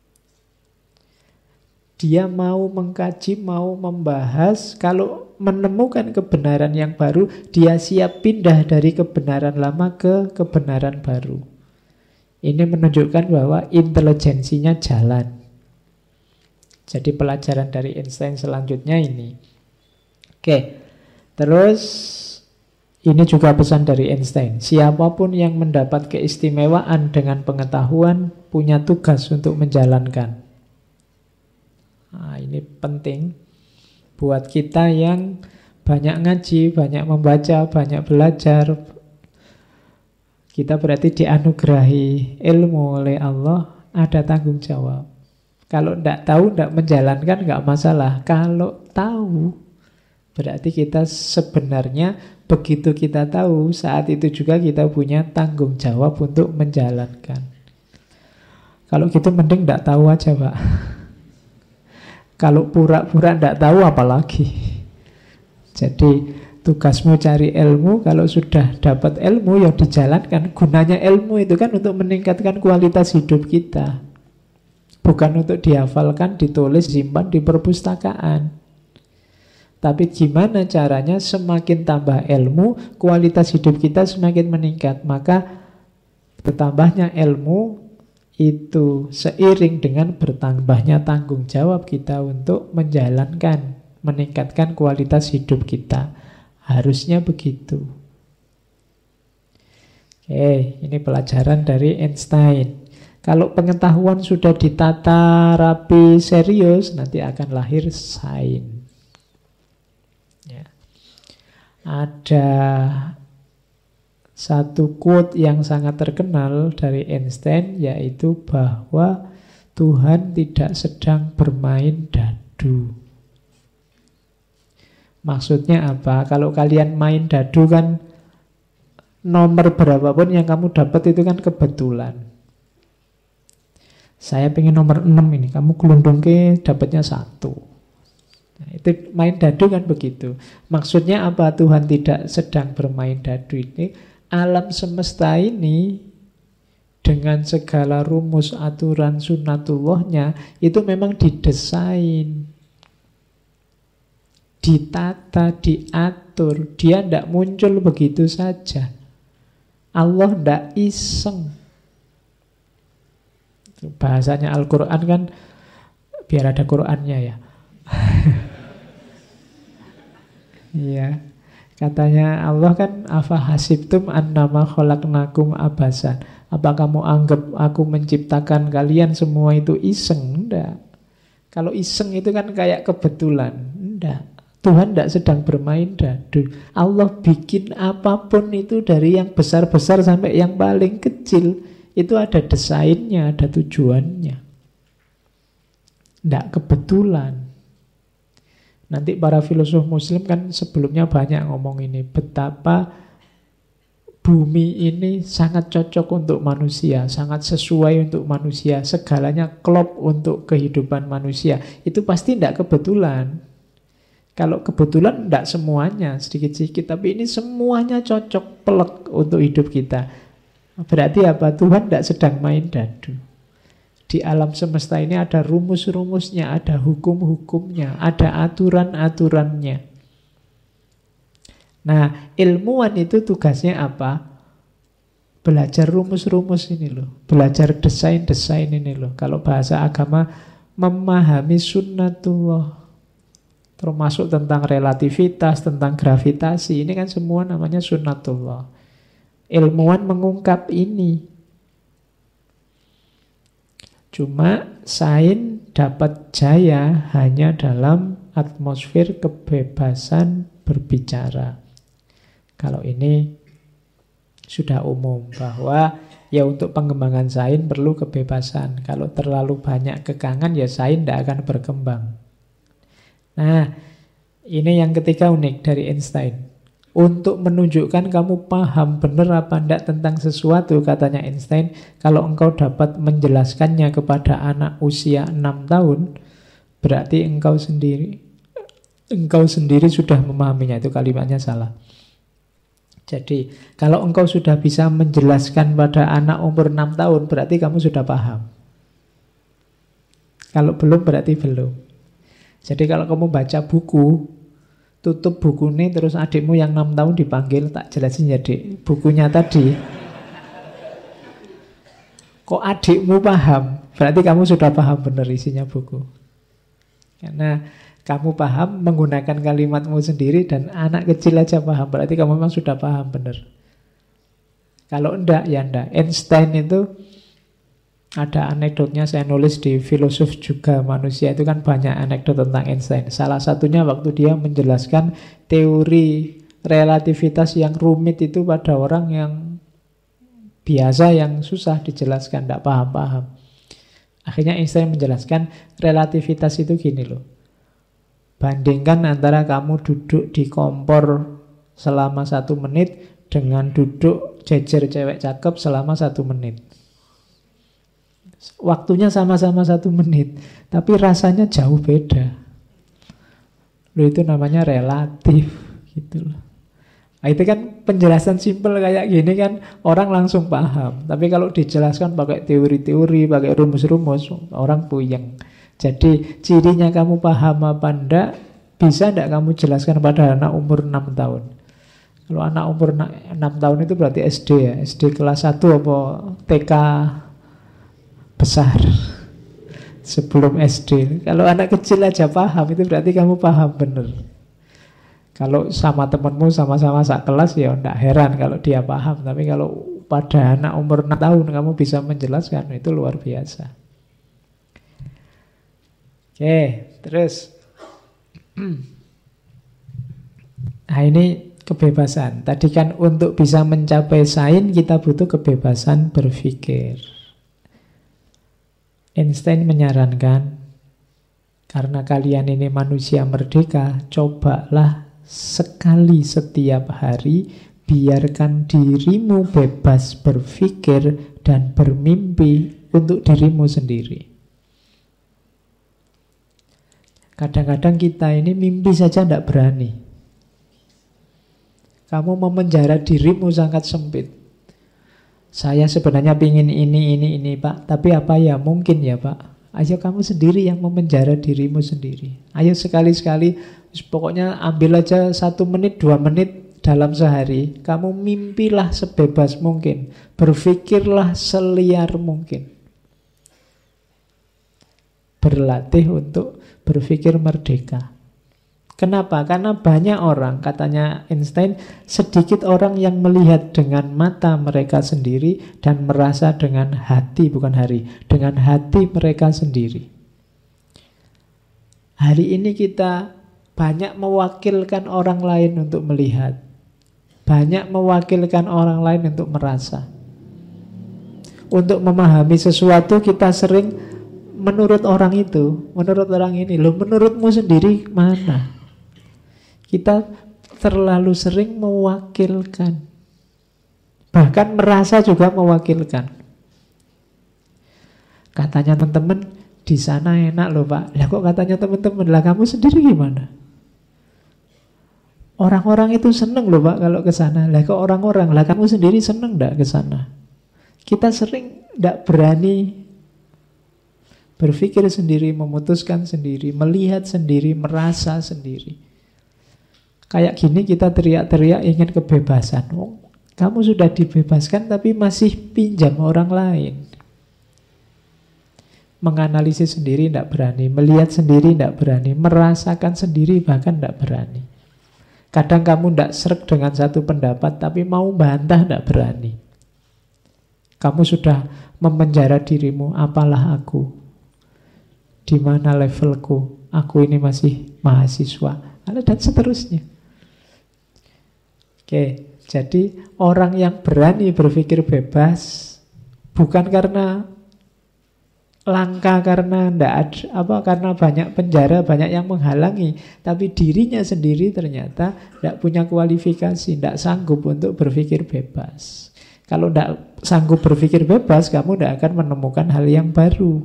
[SPEAKER 1] Dia mau mengkaji, mau membahas. Kalau menemukan kebenaran yang baru, dia siap pindah dari kebenaran lama ke kebenaran baru. Ini menunjukkan bahwa intelijensinya jalan. Jadi pelajaran dari Einstein selanjutnya ini. Oke, terus ini juga pesan dari Einstein. Siapapun yang mendapat keistimewaan dengan pengetahuan punya tugas untuk menjalankan. Nah, ini penting buat kita yang banyak ngaji, banyak membaca, banyak belajar. Kita berarti dianugerahi ilmu oleh Allah, ada tanggung jawab. Kalau tidak tahu, tidak menjalankan, nggak masalah. Kalau tahu, berarti kita sebenarnya begitu kita tahu, saat itu juga kita punya tanggung jawab untuk menjalankan. Kalau gitu mending tidak tahu aja, Pak. Kalau pura-pura tidak tahu apalagi. Jadi tugasmu cari ilmu, kalau sudah dapat ilmu ya dijalankan. Gunanya ilmu itu kan untuk meningkatkan kualitas hidup kita. Bukan untuk dihafalkan, ditulis, simpan di perpustakaan. Tapi gimana caranya semakin tambah ilmu, kualitas hidup kita semakin meningkat. Maka bertambahnya ilmu itu seiring dengan bertambahnya tanggung jawab kita untuk menjalankan, meningkatkan kualitas hidup kita. Harusnya begitu. Oke, ini pelajaran dari Einstein. Kalau pengetahuan sudah ditata rapi serius, nanti akan lahir sains. Ada satu quote yang sangat terkenal dari Einstein, yaitu bahwa Tuhan tidak sedang bermain dadu. Maksudnya apa? Kalau kalian main dadu kan nomor berapapun yang kamu dapat itu kan kebetulan. Saya pengen nomor 6 ini, kamu kelundung ke dapatnya 1. Nah, itu main dadu kan begitu. Maksudnya apa Tuhan tidak sedang bermain dadu ini? Alam semesta ini dengan segala rumus, aturan, sunatullahnya itu memang didesain, ditata, diatur. Dia tidak muncul begitu saja. Allah tidak iseng. Bahasanya Al-Quran kan, biar ada Qurannya ya. Iya, katanya Allah kan, afa hasibtum annama khalaqnakum abasan. Apa kamu anggap aku menciptakan kalian semua itu iseng? Enggak. Kalau iseng itu kan kayak kebetulan. Enggak. Tuhan tidak sedang bermain dadu. Allah bikin apapun itu dari yang besar-besar sampai yang paling kecil. Itu ada desainnya, ada tujuannya. Tidak kebetulan. Nanti para filosof muslim kan sebelumnya banyak ngomong ini, betapa bumi ini sangat cocok untuk manusia, sangat sesuai untuk manusia, segalanya klop untuk kehidupan manusia. Itu pasti tidak kebetulan. Kalau kebetulan tidak semuanya, sedikit-sedikit, tapi ini semuanya cocok, plek untuk hidup kita. Berarti apa? Tuhan tidak sedang main dadu. Di alam semesta ini ada rumus-rumusnya, ada hukum-hukumnya, ada aturan-aturannya. Nah, ilmuwan itu tugasnya apa? Belajar rumus-rumus ini loh, belajar desain-desain ini loh. Kalau bahasa agama, memahami sunnatullah, termasuk tentang relativitas, tentang gravitasi. Ini kan semua namanya sunnatullah. Ilmuwan mengungkap ini. Cuma sains dapat jaya hanya dalam atmosfer kebebasan berbicara. Kalau ini sudah umum bahwa ya untuk pengembangan sains perlu kebebasan. Kalau terlalu banyak kekangan ya sains tidak akan berkembang. Nah, ini yang ketiga unik dari Einstein. Untuk menunjukkan kamu paham benar apa tidak tentang sesuatu, katanya Einstein, kalau engkau dapat menjelaskannya kepada anak usia 6 tahun, berarti engkau sendiri sudah memahaminya. Itu kalimatnya salah. Jadi, kalau engkau sudah bisa menjelaskan pada anak umur 6 tahun, berarti kamu sudah paham. Kalau belum, berarti belum. Jadi kalau kamu baca buku, tutup bukunya, terus adikmu yang 6 tahun dipanggil, tak jelasin ya dik, bukunya tadi. Kok adikmu paham? Berarti kamu sudah paham benar isinya buku. Karena kamu paham menggunakan kalimatmu sendiri dan anak kecil aja paham, berarti kamu memang sudah paham benar. Kalau enggak, ya enggak. Einstein itu ada anekdotnya, saya nulis di Filosof Juga Manusia, itu kan banyak anekdot tentang Einstein. Salah satunya waktu dia menjelaskan teori relativitas yang rumit itu pada orang yang biasa, yang susah dijelaskan, tidak paham-paham. Akhirnya Einstein menjelaskan relativitas itu gini loh. Bandingkan antara kamu duduk di kompor selama 1 menit dengan duduk jejer cewek cakep selama 1 menit. Waktunya sama-sama 1 menit, tapi rasanya jauh beda. Loh, itu namanya relatif gitu loh. Nah, itu kan penjelasan simpel kayak gini kan orang langsung paham. Tapi kalau dijelaskan pakai teori-teori, pakai rumus-rumus, orang puyeng. Jadi cirinya kamu paham apa enggak, bisa enggak kamu jelaskan pada anak umur 6 tahun. Kalau anak umur 6 tahun itu berarti SD ya, SD kelas 1 apa TK besar sebelum SD. Kalau anak kecil aja paham, itu berarti kamu paham bener. Kalau sama temenmu sama-sama sak kelas ya enggak heran kalau dia paham. Tapi kalau pada anak umur 6 tahun kamu bisa menjelaskan, itu luar biasa. Oke, terus nah ini kebebasan. Tadi kan untuk bisa mencapai sains kita butuh kebebasan berpikir. Einstein menyarankan, karena kalian ini manusia merdeka, cobalah sekali setiap hari biarkan dirimu bebas berpikir dan bermimpi untuk dirimu sendiri. Kadang-kadang kita ini mimpi saja tidak berani. Kamu memenjara dirimu sangat sempit. Saya sebenarnya pingin ini Pak, tapi apa ya mungkin ya Pak. Ayo kamu sendiri yang memenjara dirimu sendiri. Ayo sekali-sekali, pokoknya ambil aja 1 menit, 2 menit dalam sehari. Kamu mimpilah sebebas mungkin, berpikirlah seliar mungkin. Berlatih untuk berpikir merdeka. Kenapa? Karena banyak orang, katanya Einstein, sedikit orang yang melihat dengan mata mereka sendiri dan merasa dengan hati, bukan hari, dengan hati mereka sendiri. Hari ini kita banyak mewakilkan orang lain untuk melihat, banyak mewakilkan orang lain untuk merasa. Untuk memahami sesuatu kita sering menurut orang itu, menurut orang ini. Loh, menurutmu sendiri mana? Kita terlalu sering mewakilkan, bahkan merasa juga mewakilkan. Katanya teman-teman di sana enak loh Pak. Lah kok katanya teman-teman, lah kamu sendiri gimana? Orang-orang itu seneng loh Pak kalau ke sana. Lah kok orang-orang, lah kamu sendiri seneng enggak ke sana? Kita sering enggak berani berpikir sendiri, memutuskan sendiri, melihat sendiri, merasa sendiri. Kayak gini kita teriak-teriak ingin kebebasan. Oh, kamu sudah dibebaskan tapi masih pinjam orang lain. Menganalisis sendiri tidak berani, melihat sendiri tidak berani, merasakan sendiri bahkan tidak berani. Kadang kamu tidak sreg dengan satu pendapat, tapi mau bantah tidak berani. Kamu sudah memenjara dirimu, apalah aku? Di mana levelku? Aku ini masih mahasiswa. Dan seterusnya. Oke, jadi orang yang berani berpikir bebas bukan karena langka, karena karena banyak penjara, banyak yang menghalangi, tapi dirinya sendiri ternyata tidak punya kualifikasi, tidak sanggup untuk berpikir bebas. Kalau tidak sanggup berpikir bebas, kamu tidak akan menemukan hal yang baru.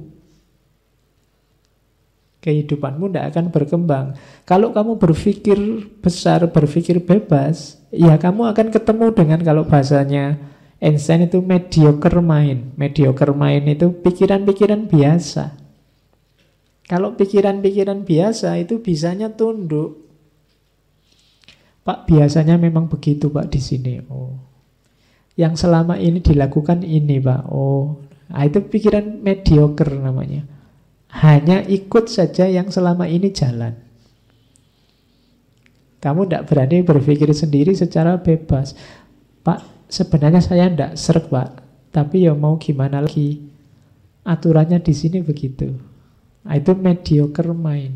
[SPEAKER 1] Kehidupanmu tidak akan berkembang. Kalau kamu berpikir besar, berpikir bebas, ya kamu akan ketemu dengan, kalau bahasanya Einstein itu, mediocre mind. Mediocre mind itu pikiran-pikiran biasa. Kalau pikiran-pikiran biasa itu bisanya tunduk. Pak, biasanya memang begitu Pak di sini. Oh, yang selama ini dilakukan ini Pak. Oh, nah, itu pikiran mediocre namanya. Hanya ikut saja yang selama ini jalan. Kamu tidak berani berpikir sendiri secara bebas. Pak, sebenarnya saya tidak sreg Pak, tapi ya mau gimana lagi, aturannya di sini begitu. Nah, itu mediocre mind.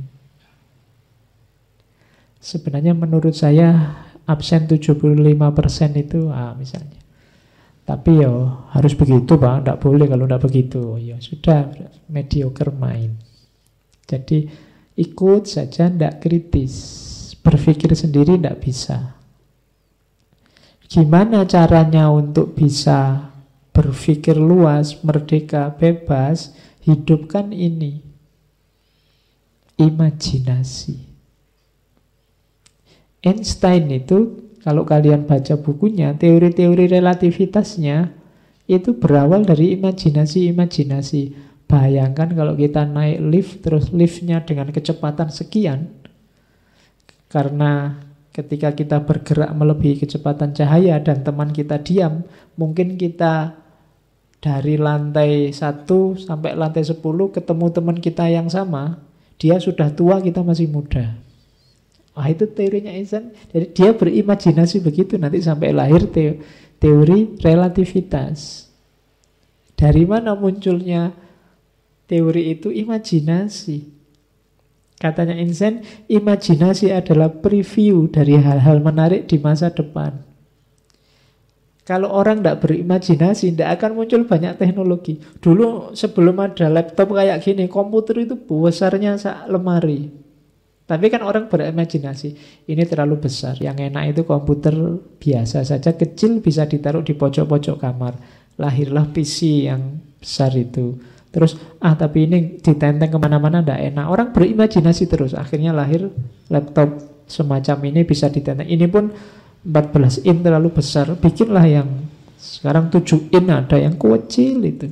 [SPEAKER 1] Sebenarnya menurut saya absen 75% itu misalnya. Tapi ya harus begitu Pak, tidak boleh kalau tidak begitu. Ya sudah, mediocre mind. Jadi ikut saja, tidak kritis. Berpikir sendiri tidak bisa. Gimana caranya untuk bisa berpikir luas, merdeka, bebas? Hidupkan ini. Imajinasi. Einstein itu, kalau kalian baca bukunya, teori-teori relativitasnya itu berawal dari imajinasi-imajinasi. Bayangkan kalau kita naik lift, terus liftnya dengan kecepatan sekian, karena ketika kita bergerak melebihi kecepatan cahaya dan teman kita diam, mungkin kita dari lantai 1 sampai lantai 10 ketemu teman kita yang sama, dia sudah tua, kita masih muda. Wah, itu teorinya Einstein. Jadi dia berimajinasi begitu, nanti sampai lahir teori relativitas. Dari mana munculnya teori itu? Imajinasi. Katanya Einstein, imajinasi adalah preview dari hal-hal menarik di masa depan. Kalau orang tidak berimajinasi, tidak akan muncul banyak teknologi. Dulu sebelum ada laptop kayak gini, komputer itu besarnya sak lemari. Tapi kan orang berimajinasi, ini terlalu besar. Yang enak itu komputer biasa saja, kecil, bisa ditaruh di pojok-pojok kamar. Lahirlah PC yang besar itu. Terus, tapi ini ditenteng kemana-mana tidak enak. Orang berimajinasi terus. Akhirnya lahir laptop semacam ini, bisa ditenteng. Ini pun 14 in terlalu besar. Bikinlah yang sekarang 7 in, ada yang kecil itu.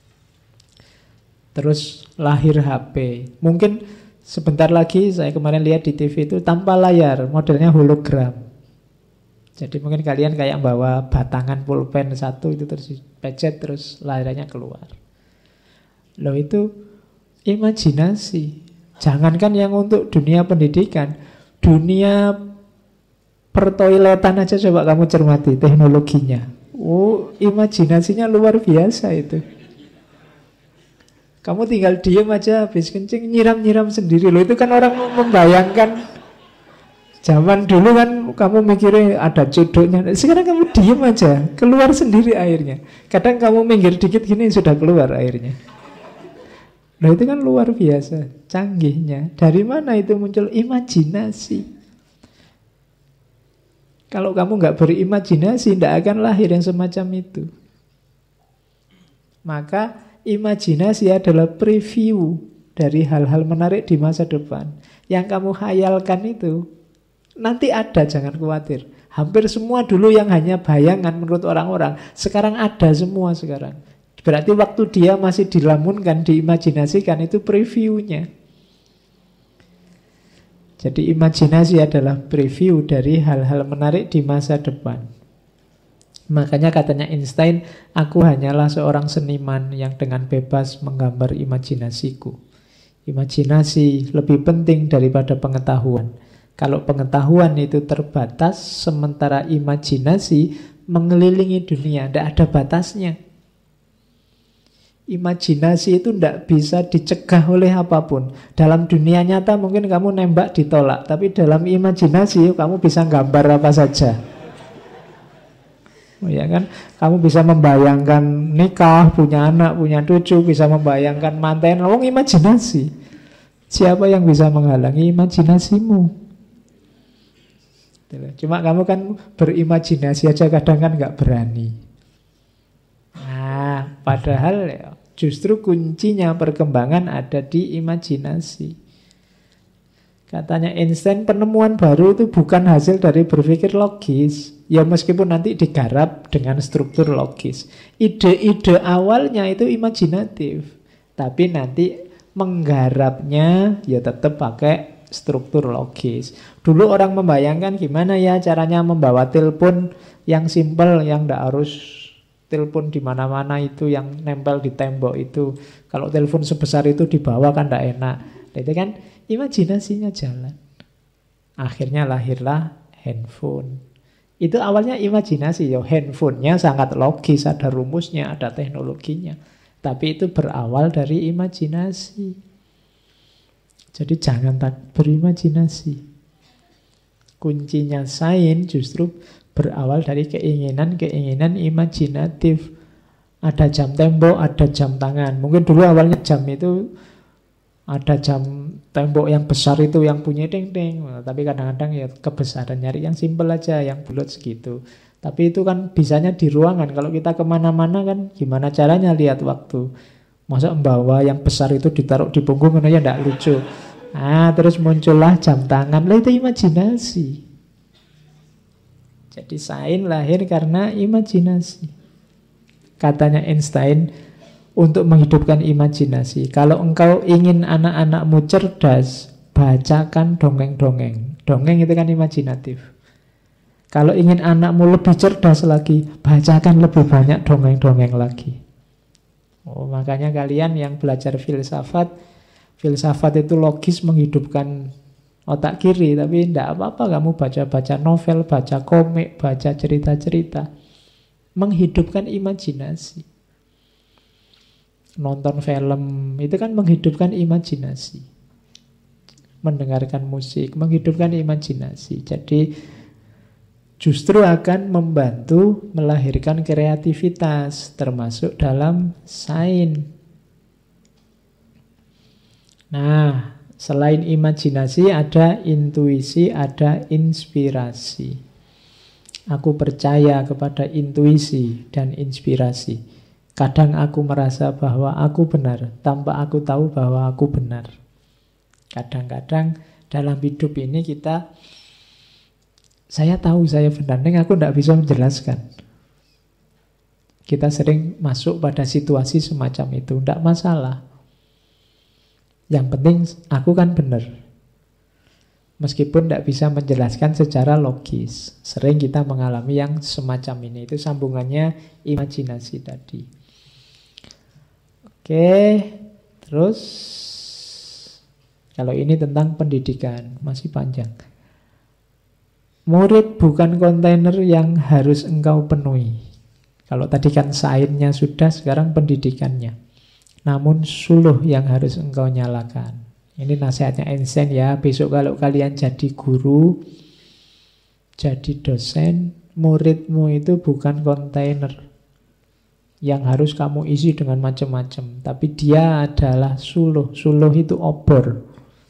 [SPEAKER 1] Terus lahir HP. Mungkin sebentar lagi, saya kemarin lihat di TV itu tanpa layar, modelnya hologram. Jadi mungkin kalian kayak bawa batangan pulpen satu itu, terus pecet, terus layarnya keluar. Loh, itu imajinasi. Jangankan yang untuk dunia pendidikan, dunia pertoiletan aja coba kamu cermati teknologinya. Oh, imajinasinya luar biasa itu. Kamu tinggal diem aja, habis kencing nyiram-nyiram sendiri. Loh, itu kan orang membayangkan. Zaman dulu kan kamu mikirnya ada codoknya. Sekarang kamu diem aja, keluar sendiri airnya. Kadang kamu minggir dikit gini sudah keluar airnya. Nah, itu kan luar biasa canggihnya. Dari mana itu muncul? Imajinasi. Kalau kamu nggak berimajinasi, tidak akan lahir yang semacam itu. Maka imajinasi adalah preview dari hal-hal menarik di masa depan. Yang kamu khayalkan itu nanti ada, jangan khawatir. Hampir semua dulu yang hanya bayangan menurut orang-orang, sekarang ada semua sekarang. Berarti waktu dia masih dilamunkan, diimajinasikan, itu previewnya. Jadi imajinasi adalah preview dari hal-hal menarik di masa depan. Makanya katanya Einstein, aku hanyalah seorang seniman yang dengan bebas menggambar imajinasiku. Imajinasi lebih penting daripada pengetahuan. Kalau pengetahuan itu terbatas, sementara imajinasi mengelilingi dunia, tidak ada batasnya. Imajinasi itu tidak bisa dicegah oleh apapun. Dalam dunia nyata mungkin kamu nembak ditolak, tapi dalam imajinasi kamu bisa gambar apa saja. Oh ya kan, kamu bisa membayangkan nikah, punya anak, punya cucu, bisa membayangkan manten. Oh, imajinasi. Siapa yang bisa menghalangi imajinasimu? Cuma kamu kan berimajinasi aja kadang kan nggak berani. Nah, padahal ya, justru kuncinya perkembangan ada di imajinasi. Katanya Einstein, penemuan baru itu bukan hasil dari berpikir logis. Ya meskipun nanti digarap dengan struktur logis. Ide-ide awalnya itu imajinatif. Tapi nanti menggarapnya ya tetap pakai struktur logis. Dulu orang membayangkan gimana ya caranya membawa telepon yang simpel, yang tidak harus telepon di mana-mana itu, yang nempel di tembok itu. Kalau telepon sebesar itu dibawa kan tidak enak. Itu kan imajinasinya jalan. Akhirnya lahirlah handphone. Itu awalnya imajinasi ya. Handphonenya sangat logis, ada rumusnya, ada teknologinya. Tapi itu berawal dari imajinasi. Jadi jangan tak berimajinasi. Kuncinya sains justru berawal dari keinginan-keinginan imajinatif. Ada jam tembok, ada jam tangan. Mungkin dulu awalnya jam itu ada jam tembok yang besar itu yang bunyi ding-ding. Tapi kadang-kadang ya kebesaran, nyari yang simpel aja, yang bulat segitu. Tapi itu kan bisanya di ruangan. Kalau kita kemana-mana kan gimana caranya lihat waktu. Masa membawa yang besar itu ditaruh di punggung kan ya tidak lucu. Terus muncullah jam tangan. Lah itu imajinasi. Jadi sains lahir karena imajinasi. Katanya Einstein, untuk menghidupkan imajinasi. Kalau engkau ingin anak-anakmu cerdas, bacakan dongeng-dongeng. Dongeng itu kan imajinatif. Kalau ingin anakmu lebih cerdas lagi, bacakan lebih banyak dongeng-dongeng lagi. Makanya kalian yang belajar filsafat itu logis menghidupkan otak kiri. Tapi tidak apa-apa kamu baca-baca novel, baca komik, baca cerita-cerita. Menghidupkan imajinasi. Nonton film itu kan menghidupkan imajinasi. Mendengarkan musik menghidupkan imajinasi. Jadi justru akan membantu melahirkan kreativitas, termasuk dalam sains. Nah, selain imajinasi ada intuisi, ada inspirasi. Aku percaya kepada intuisi dan inspirasi. Kadang aku merasa bahwa aku benar, tanpa aku tahu bahwa aku benar. Kadang-kadang dalam hidup ini saya tahu saya benar, tapi aku tidak bisa menjelaskan. Kita sering masuk pada situasi semacam itu, tidak masalah. Yang penting aku kan benar. Meskipun tidak bisa menjelaskan secara logis. Sering kita mengalami yang semacam ini. Itu sambungannya imajinasi tadi. Oke, terus kalau ini tentang pendidikan, masih panjang. Murid bukan kontainer yang harus engkau penuhi. Kalau tadi kan sainsnya sudah, sekarang pendidikannya. Namun suluh yang harus engkau nyalakan. Ini nasihatnya Einstein ya. Besok kalau kalian jadi guru, jadi dosen, muridmu itu bukan kontainer yang harus kamu isi dengan macam-macam. Tapi dia adalah suluh. Suluh itu obor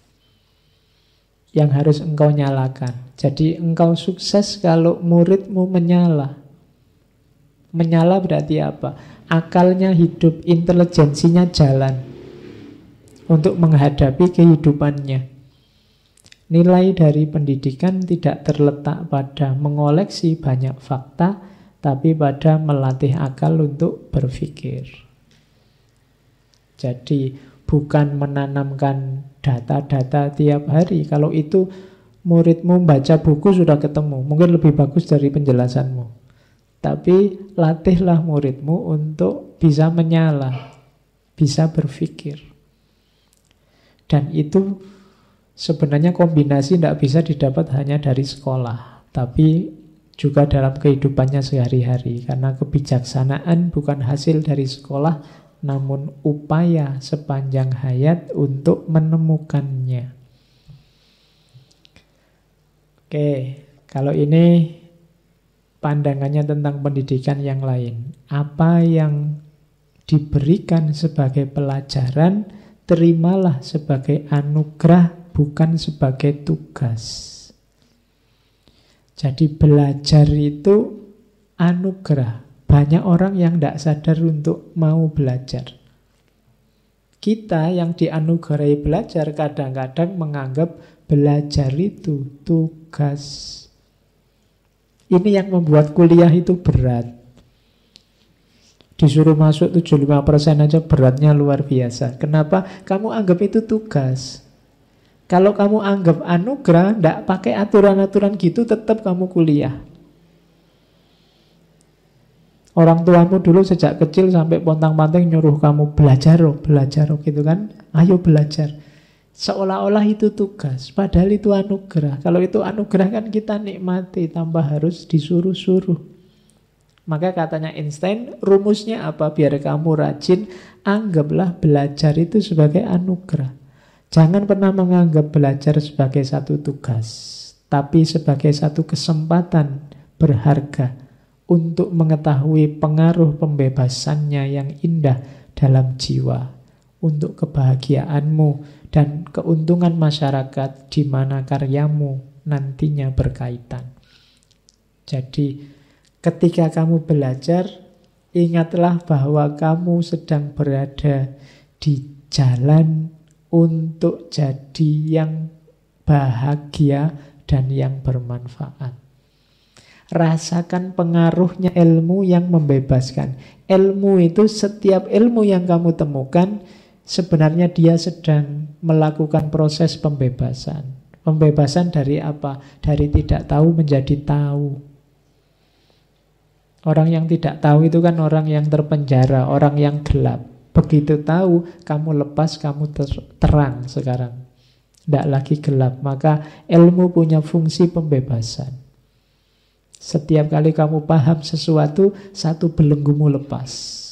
[SPEAKER 1] yang harus engkau nyalakan. Jadi engkau sukses kalau muridmu menyala. Menyala berarti apa? Akalnya hidup, intelijensinya jalan untuk menghadapi kehidupannya. Nilai dari pendidikan tidak terletak pada mengoleksi banyak fakta, tapi pada melatih akal untuk berpikir. Jadi bukan menanamkan data-data tiap hari. Kalau itu muridmu baca buku sudah ketemu, mungkin lebih bagus dari penjelasanmu. Tapi latihlah muridmu untuk bisa menyala, bisa berpikir. Dan itu sebenarnya kombinasi tidak bisa didapat hanya dari sekolah, tapi juga dalam kehidupannya sehari-hari. Karena kebijaksanaan bukan hasil dari sekolah, namun upaya sepanjang hayat untuk menemukannya. Oke, kalau ini pandangannya tentang pendidikan yang lain. Apa yang diberikan sebagai pelajaran, terimalah sebagai anugerah, bukan sebagai tugas. Jadi belajar itu anugerah. Banyak orang yang tidak sadar untuk mau belajar. Kita yang dianugerahi belajar kadang-kadang menganggap belajar itu tugas. Ini yang membuat kuliah itu berat. Disuruh masuk 75% aja beratnya luar biasa. Kenapa? Kamu anggap itu tugas. Kalau kamu anggap anugerah, tidak pakai aturan-aturan gitu, tetap kamu kuliah. Orang tuamu dulu sejak kecil sampai pontang-panting nyuruh kamu belajar gitu kan. Ayo belajar. Seolah-olah itu tugas, padahal itu anugerah. Kalau itu anugerah kan kita nikmati, tanpa harus disuruh-suruh. Maka katanya Einstein, rumusnya apa? Biar kamu rajin, anggaplah belajar itu sebagai anugerah. Jangan pernah menganggap belajar sebagai satu tugas, tapi sebagai satu kesempatan berharga untuk mengetahui pengaruh pembebasannya yang indah dalam jiwa, untuk kebahagiaanmu dan keuntungan masyarakat di mana karyamu nantinya berkaitan. Jadi, ketika kamu belajar, ingatlah bahwa kamu sedang berada di jalan untuk jadi yang bahagia dan yang bermanfaat. Rasakan pengaruhnya ilmu yang membebaskan. Ilmu itu, setiap ilmu yang kamu temukan, sebenarnya dia sedang melakukan proses pembebasan. Pembebasan dari apa? Dari tidak tahu menjadi tahu. Orang yang tidak tahu itu kan orang yang terpenjara, orang yang gelap. Begitu tahu, kamu lepas, kamu terang sekarang. Tidak lagi gelap. Maka ilmu punya fungsi pembebasan. Setiap kali kamu paham sesuatu, satu belenggumu lepas.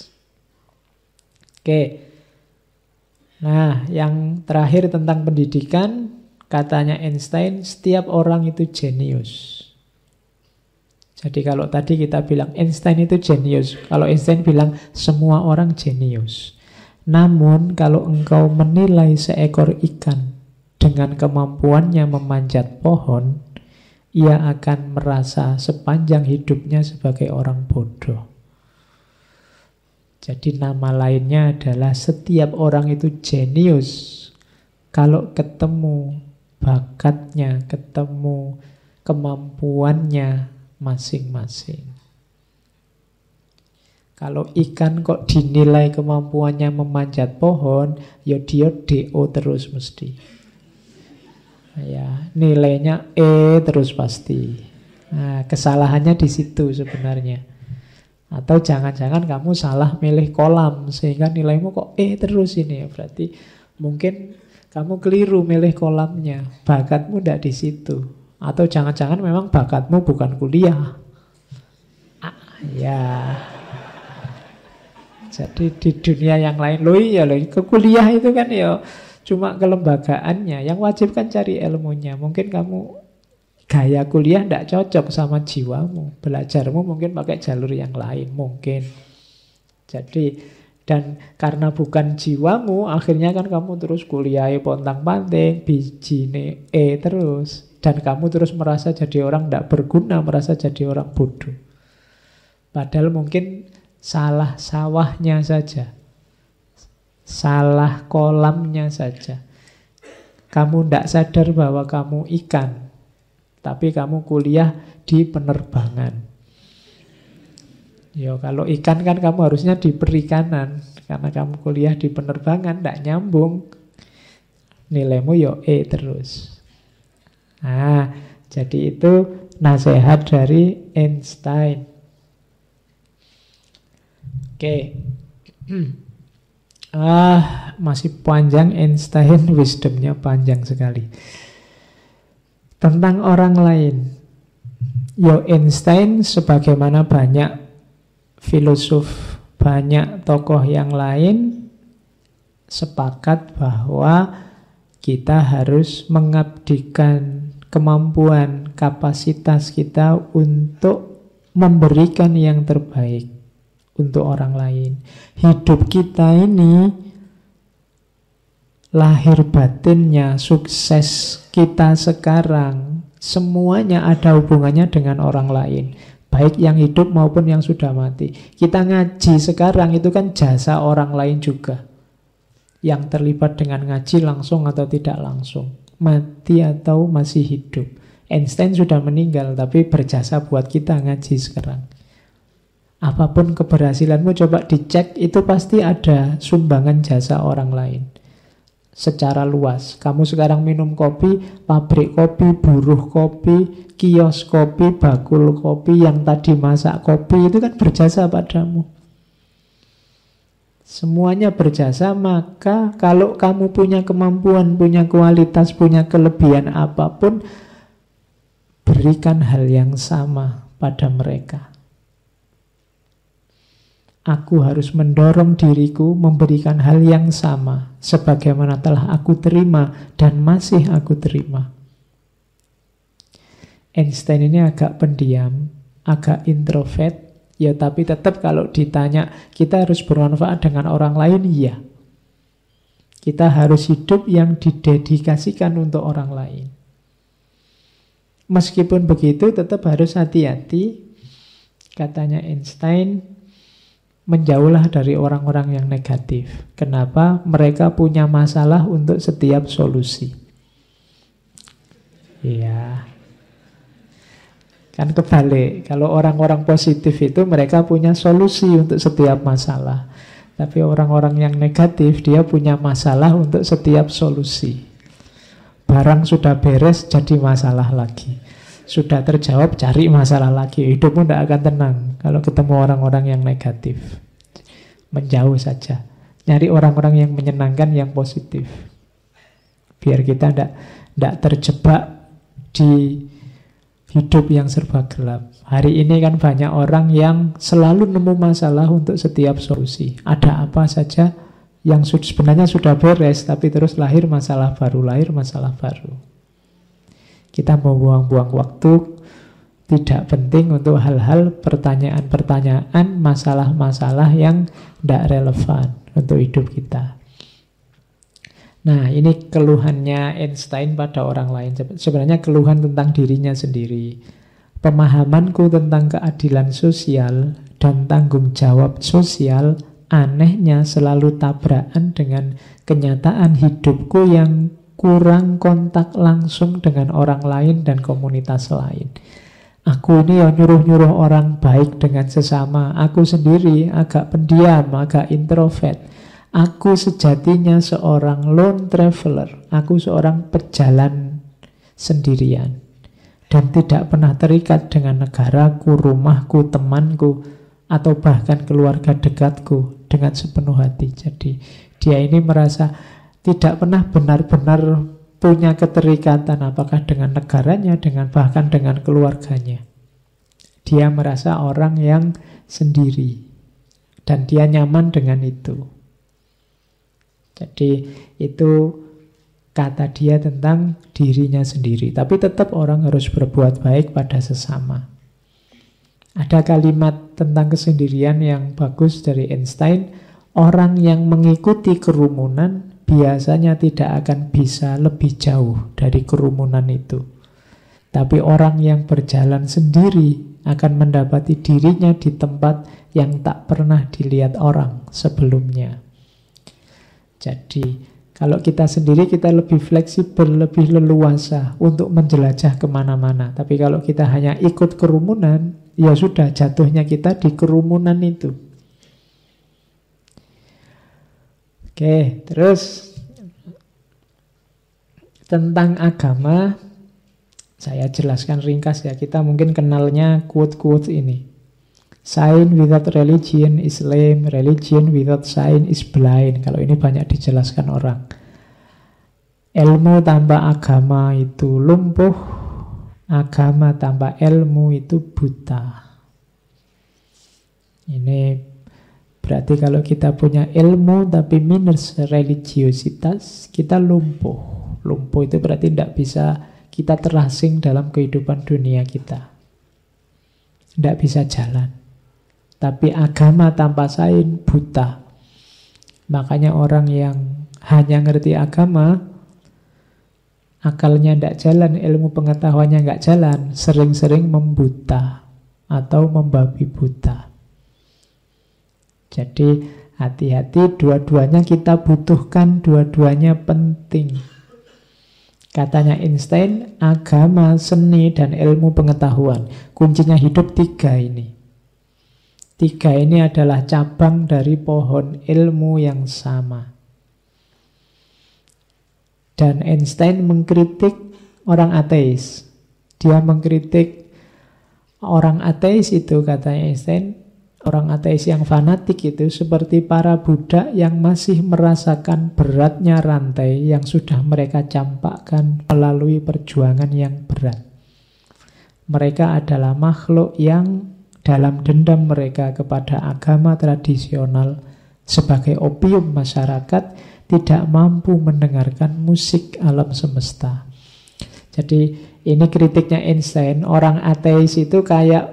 [SPEAKER 1] Oke. Nah, yang terakhir tentang pendidikan, katanya Einstein, setiap orang itu jenius. Jadi kalau tadi kita bilang Einstein itu jenius, kalau Einstein bilang semua orang jenius. Namun kalau engkau menilai seekor ikan dengan kemampuannya memanjat pohon, ia akan merasa sepanjang hidupnya sebagai orang bodoh. Jadi nama lainnya adalah setiap orang itu jenius kalau ketemu bakatnya, ketemu kemampuannya masing-masing. Kalau ikan kok dinilai kemampuannya memanjat pohon, ya dia DO terus mesti. Ya, nilainya E terus pasti. Nah, kesalahannya di situ sebenarnya. Atau jangan-jangan kamu salah milih kolam sehingga nilaimu kok E terus ini. Berarti mungkin kamu keliru milih kolamnya. Bakatmu tidak di situ. Atau jangan-jangan memang bakatmu bukan kuliah. Ya. Jadi di dunia yang lain loh iya loh, ke kuliah itu kan ya cuma kelembagaannya. Yang wajib kan cari ilmunya. Mungkin kamu gaya kuliah tidak cocok sama jiwamu. Belajarmu mungkin pakai jalur yang lain. Mungkin. Jadi, dan karena bukan jiwamu, akhirnya kan kamu terus kuliah pontang-panting, bijine E terus. Dan kamu terus merasa jadi orang tidak berguna, merasa jadi orang bodoh. Padahal mungkin salah sawahnya saja. Salah kolamnya saja. Kamu tidak sadar bahwa kamu ikan, tapi kamu kuliah di penerbangan. Ya, kalau ikan kan kamu harusnya di perikanan. Karena kamu kuliah di penerbangan, tidak nyambung. Nilaimu ya E terus. Nah, jadi itu nasihat dari Einstein. Oke. Masih panjang. Einstein wisdomnya panjang sekali. Tentang orang lain. Einstein sebagaimana banyak filosof, banyak tokoh yang lain sepakat bahwa kita harus mengabdikan kemampuan, kapasitas kita untuk memberikan yang terbaik untuk orang lain. Hidup kita ini, lahir batinnya, sukses kita sekarang, semuanya ada hubungannya dengan orang lain. Baik yang hidup maupun yang sudah mati. Kita ngaji sekarang itu kan jasa orang lain juga. Yang terlibat dengan ngaji langsung atau tidak langsung, mati atau masih hidup. Einstein sudah meninggal, tapi berjasa buat kita ngaji sekarang. Apapun keberhasilanmu coba dicek, itu pasti ada sumbangan jasa orang lain. Secara luas, kamu sekarang minum kopi, pabrik kopi, buruh kopi, kios kopi, bakul kopi, yang tadi masak kopi, itu kan berjasa padamu. Semuanya berjasa, maka kalau kamu punya kemampuan, punya kualitas, punya kelebihan apapun, berikan hal yang sama pada mereka. Aku harus mendorong diriku memberikan hal yang sama, sebagaimana telah aku terima dan masih aku terima. Einstein ini agak pendiam, agak introvert. Ya, tapi tetap kalau ditanya, kita harus bermanfaat dengan orang lain, iya. Kita harus hidup yang didedikasikan untuk orang lain. Meskipun begitu, tetap harus hati-hati. Katanya Einstein, menjauhlah dari orang-orang yang negatif. Kenapa? Mereka punya masalah untuk setiap solusi. Iya. Kan kebalik, kalau orang-orang positif itu mereka punya solusi untuk setiap masalah. Tapi orang-orang yang negatif, dia punya masalah untuk setiap solusi. Barang sudah beres, jadi masalah lagi. Sudah terjawab, cari masalah lagi. Hidupmu tidak akan tenang kalau ketemu orang-orang yang negatif. Menjauh saja. Nyari orang-orang yang menyenangkan, yang positif. Biar kita tidak terjebak di hidup yang serba gelap. Hari ini kan banyak orang yang selalu nemu masalah untuk setiap solusi. Ada apa saja yang sebenarnya sudah beres, tapi terus lahir masalah baru, lahir masalah baru. Kita mau buang-buang waktu tidak penting untuk hal-hal, pertanyaan-pertanyaan, masalah-masalah yang tidak relevan untuk hidup kita. Nah, ini keluhannya Einstein pada orang lain. Sebenarnya keluhan tentang dirinya sendiri. Pemahamanku tentang keadilan sosial dan tanggung jawab sosial anehnya selalu tabrakan dengan kenyataan hidupku yang kurang kontak langsung dengan orang lain dan komunitas lain. Aku ini ya nyuruh-nyuruh orang baik dengan sesama. Aku sendiri agak pendiam, agak introvert. Aku sejatinya seorang lone traveler. Aku seorang pejalan sendirian. Dan tidak pernah terikat dengan negaraku, rumahku, temanku, atau bahkan keluarga dekatku dengan sepenuh hati. Jadi dia ini merasa tidak pernah benar-benar punya keterikatan, apakah dengan negaranya, bahkan dengan keluarganya. Dia merasa orang yang sendiri. Dan dia nyaman dengan itu. Jadi itu kata dia tentang dirinya sendiri. Tapi tetap orang harus berbuat baik pada sesama. Ada kalimat tentang kesendirian yang bagus dari Einstein. Orang yang mengikuti kerumunan biasanya tidak akan bisa lebih jauh dari kerumunan itu. Tapi orang yang berjalan sendiri akan mendapati dirinya di tempat yang tak pernah dilihat orang sebelumnya. Jadi, kalau kita sendiri, kita lebih fleksibel, lebih leluasa untuk menjelajah kemana-mana. Tapi kalau kita hanya ikut kerumunan, ya sudah, jatuhnya kita di kerumunan itu. Oke, terus tentang agama, saya jelaskan ringkas ya. Kita mungkin kenalnya quote-quote ini. Science without religion is lame, religion without science is blind. Kalau ini banyak dijelaskan orang. Ilmu tanpa agama itu lumpuh, agama tanpa ilmu itu buta. Ini berarti kalau kita punya ilmu tapi minus religiositas, kita lumpuh. Lumpuh itu berarti tidak bisa kita terasing dalam kehidupan dunia kita. Tidak bisa jalan. Tapi agama tanpa sains buta. Makanya orang yang hanya ngerti agama, akalnya tidak jalan, ilmu pengetahuannya nggak jalan, sering-sering membuta atau membabi buta. Jadi hati-hati, dua-duanya kita butuhkan, dua-duanya penting. Katanya Einstein, agama, seni, dan ilmu pengetahuan. Kuncinya hidup tiga ini. Tiga ini adalah cabang dari pohon ilmu yang sama. Dan Einstein mengkritik orang ateis. Dia mengkritik orang ateis itu, katanya Einstein, orang ateis yang fanatik itu seperti para budak yang masih merasakan beratnya rantai yang sudah mereka campakkan melalui perjuangan yang berat. Mereka adalah makhluk yang dalam dendam mereka kepada agama tradisional sebagai opium masyarakat tidak mampu mendengarkan musik alam semesta. Jadi ini kritiknya Einstein, orang ateis itu kayak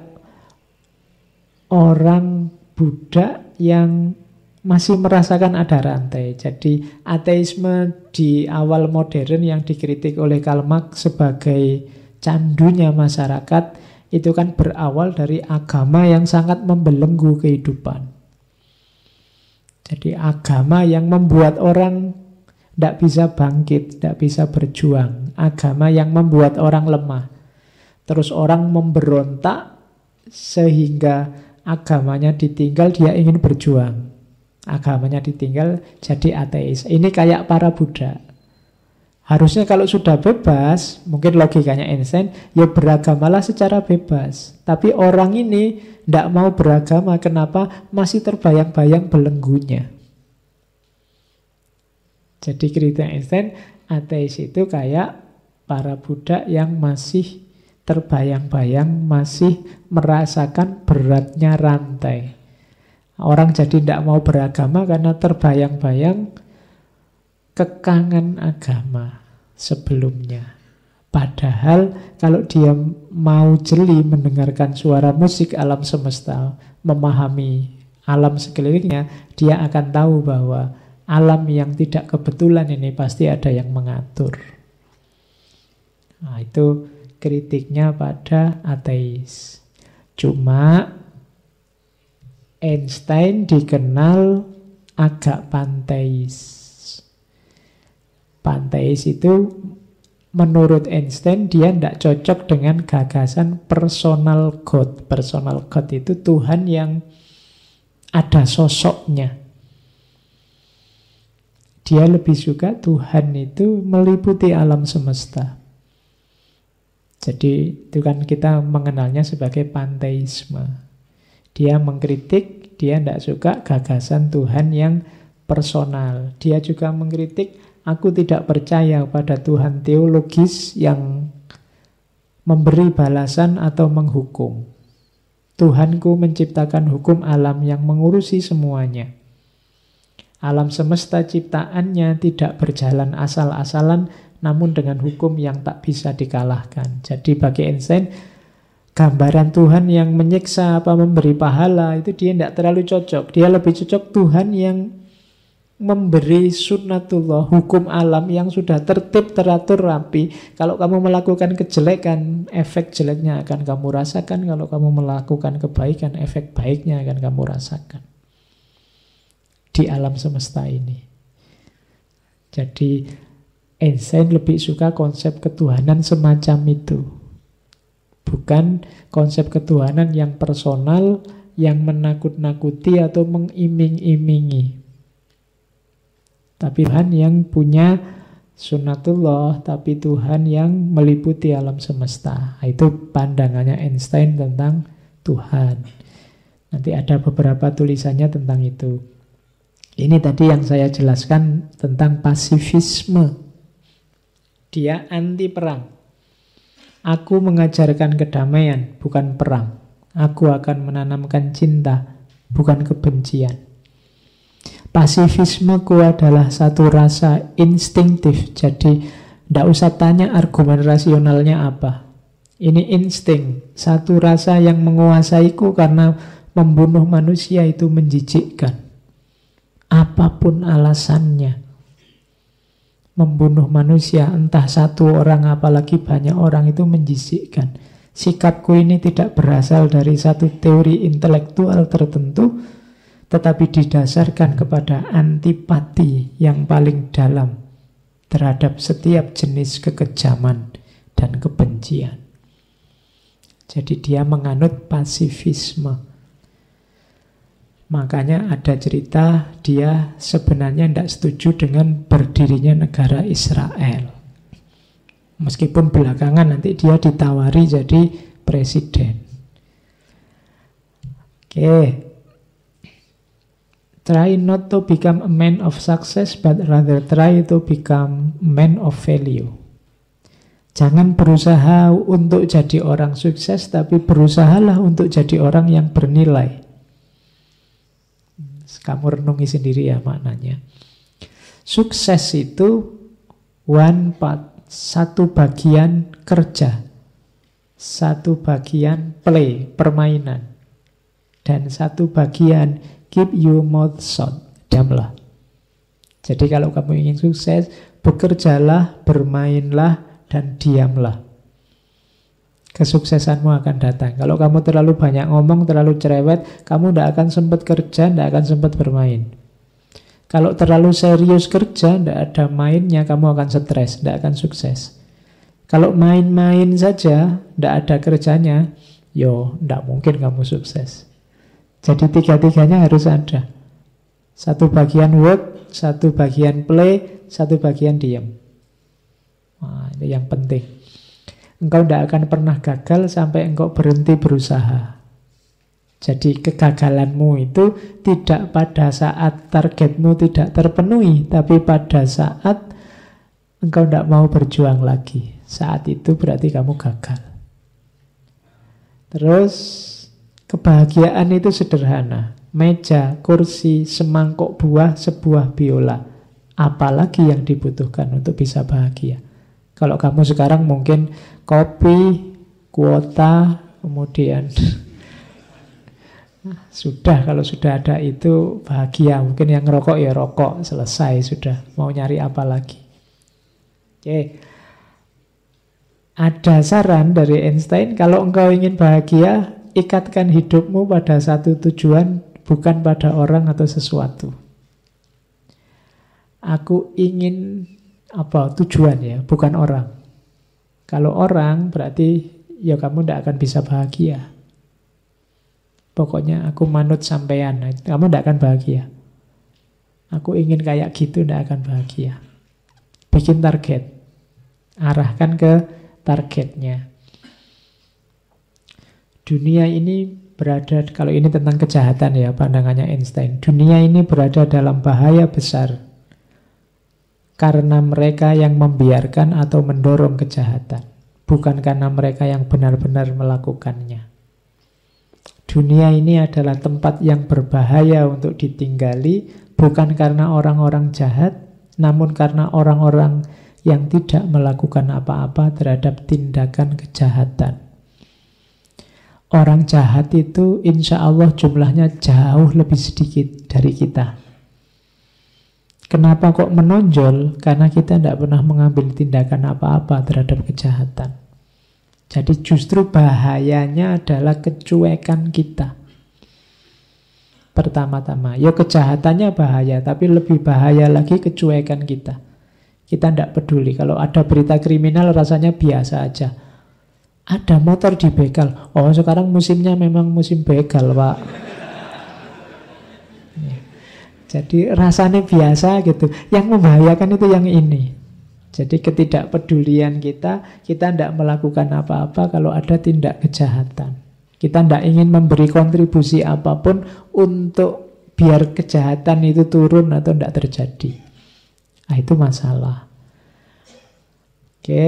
[SPEAKER 1] orang budak yang masih merasakan ada rantai. Jadi ateisme di awal modern yang dikritik oleh Karl Marx sebagai candunya masyarakat itu kan berawal dari agama yang sangat membelenggu kehidupan. Jadi agama yang membuat orang tidak bisa bangkit, tidak bisa berjuang. Agama yang membuat orang lemah. Terus orang memberontak sehingga agamanya ditinggal, dia ingin berjuang. Agamanya ditinggal, jadi ateis. Ini kayak para budak. Harusnya kalau sudah bebas, mungkin logikanya Einstein, ya beragamalah secara bebas. Tapi orang ini tidak mau beragama, kenapa? Masih terbayang-bayang belenggunya. Jadi kritik Einstein, ateis itu kayak para budak yang masih terbayang-bayang, masih merasakan beratnya rantai. Orang jadi tidak mau beragama karena terbayang-bayang kekangan agama sebelumnya. Padahal kalau dia mau jeli mendengarkan suara musik alam semesta, memahami alam sekelilingnya, dia akan tahu bahwa alam yang tidak kebetulan ini pasti ada yang mengatur. Nah, itu kritiknya pada ateis. Cuma Einstein dikenal agak panteis. Panteis itu menurut Einstein dia tidak cocok dengan gagasan personal God. Personal God itu Tuhan yang ada sosoknya. Dia lebih suka Tuhan itu meliputi alam semesta. Jadi itu kan kita mengenalnya sebagai panteisme. Dia mengkritik, dia tidak suka gagasan Tuhan yang personal. Dia juga mengkritik, aku tidak percaya pada Tuhan teologis yang memberi balasan atau menghukum. Tuhanku menciptakan hukum alam yang mengurusi semuanya. Alam semesta ciptaannya tidak berjalan asal-asalan, namun dengan hukum yang tak bisa dikalahkan. Jadi bagi Einstein, gambaran Tuhan yang menyiksa apa memberi pahala itu dia tidak terlalu cocok. Dia lebih cocok Tuhan yang memberi sunnatullah, hukum alam yang sudah tertib, teratur, rapi. Kalau kamu melakukan kejelekan, efek jeleknya akan kamu rasakan. Kalau kamu melakukan kebaikan, efek baiknya akan kamu rasakan di alam semesta ini. Jadi Einstein lebih suka konsep ketuhanan semacam itu. Bukan konsep ketuhanan yang personal, yang menakut-nakuti atau mengiming-imingi. Tapi Tuhan yang punya sunnatullah, tapi Tuhan yang meliputi alam semesta. Itu pandangannya Einstein tentang Tuhan. Nanti ada beberapa tulisannya tentang itu. Ini tadi yang saya jelaskan tentang pasifisme. Dia anti perang. Aku mengajarkan kedamaian, bukan perang. Aku akan menanamkan cinta, bukan kebencian. Pasifismeku adalah satu rasa instinktif. Jadi tidak usah tanya argumen rasionalnya apa. Ini insting, satu rasa yang menguasaiku karena membunuh manusia itu menjijikkan. Apapun alasannya, membunuh manusia, entah satu orang apalagi banyak orang, itu menjijikkan. Sikapku ini tidak berasal dari satu teori intelektual tertentu, tetapi didasarkan kepada antipati yang paling dalam terhadap setiap jenis kekejaman dan kebencian. Jadi dia menganut pasifisme. Makanya ada cerita dia sebenarnya tidak setuju dengan berdirinya negara Israel. Meskipun belakangan nanti dia ditawari jadi presiden. Oke. Try not to become a man of success, but rather try to become a man of value. Jangan berusaha untuk jadi orang sukses, tapi berusahalah untuk jadi orang yang bernilai. Kamu renungi sendiri ya maknanya. Sukses itu one part, satu bagian kerja, satu bagian play, permainan, dan satu bagian keep your mouth shut, diamlah. Jadi kalau kamu ingin sukses, bekerjalah, bermainlah, dan diamlah. Kesuksesanmu akan datang. Kalau kamu terlalu banyak ngomong, terlalu cerewet, kamu tidak akan sempat kerja, tidak akan sempat bermain. Kalau terlalu serius kerja, tidak ada mainnya, kamu akan stres, tidak akan sukses. Kalau main-main saja, tidak ada kerjanya, tidak mungkin kamu sukses. Jadi tiga-tiganya harus ada. Satu bagian work, satu bagian play, satu bagian diam. Nah, itu yang penting. Engkau tidak akan pernah gagal sampai engkau berhenti berusaha. Jadi kegagalanmu itu tidak pada saat targetmu tidak terpenuhi, tapi pada saat engkau tidak mau berjuang lagi. Saat itu berarti kamu gagal. Terus kebahagiaan itu sederhana. Meja, kursi, semangkok buah, sebuah biola. Apalagi yang dibutuhkan untuk bisa bahagia? Kalau kamu sekarang mungkin kopi, kuota, kemudian sudah, kalau sudah ada itu bahagia. Mungkin yang rokok ya rokok, selesai sudah. Mau nyari apa lagi? Oke. Ada saran dari Einstein, kalau engkau ingin bahagia, ikatkan hidupmu pada satu tujuan, bukan pada orang atau sesuatu. Aku ingin tujuan ya, bukan orang. Kalau orang berarti ya kamu tidak akan bisa bahagia. Pokoknya aku manut sampean, kamu tidak akan bahagia. Aku ingin kayak gitu, tidak akan bahagia. Bikin target, arahkan ke targetnya. Dunia ini berada, kalau ini tentang kejahatan ya pandangannya Einstein, dunia ini berada dalam bahaya besar karena mereka yang membiarkan atau mendorong kejahatan, bukan karena mereka yang benar-benar melakukannya. Dunia ini adalah tempat yang berbahaya untuk ditinggali, bukan karena orang-orang jahat, namun karena orang-orang yang tidak melakukan apa-apa terhadap tindakan kejahatan. Orang jahat itu insya Allah jumlahnya jauh lebih sedikit dari kita. Kenapa kok menonjol? Karena kita tidak pernah mengambil tindakan apa-apa terhadap kejahatan. Jadi justru bahayanya adalah kecuekan kita. Pertama-tama, ya kejahatannya bahaya, tapi lebih bahaya lagi kecuekan kita. Kita tidak peduli. Kalau ada berita kriminal rasanya biasa aja. Ada motor dibegal. Oh, sekarang musimnya memang musim begal, Pak. Jadi rasanya biasa gitu. Yang membahayakan itu yang ini. Jadi ketidakpedulian kita tidak melakukan apa-apa kalau ada tindak kejahatan. Kita tidak ingin memberi kontribusi apapun untuk biar kejahatan itu turun atau tidak terjadi. Nah, itu masalah. Oke,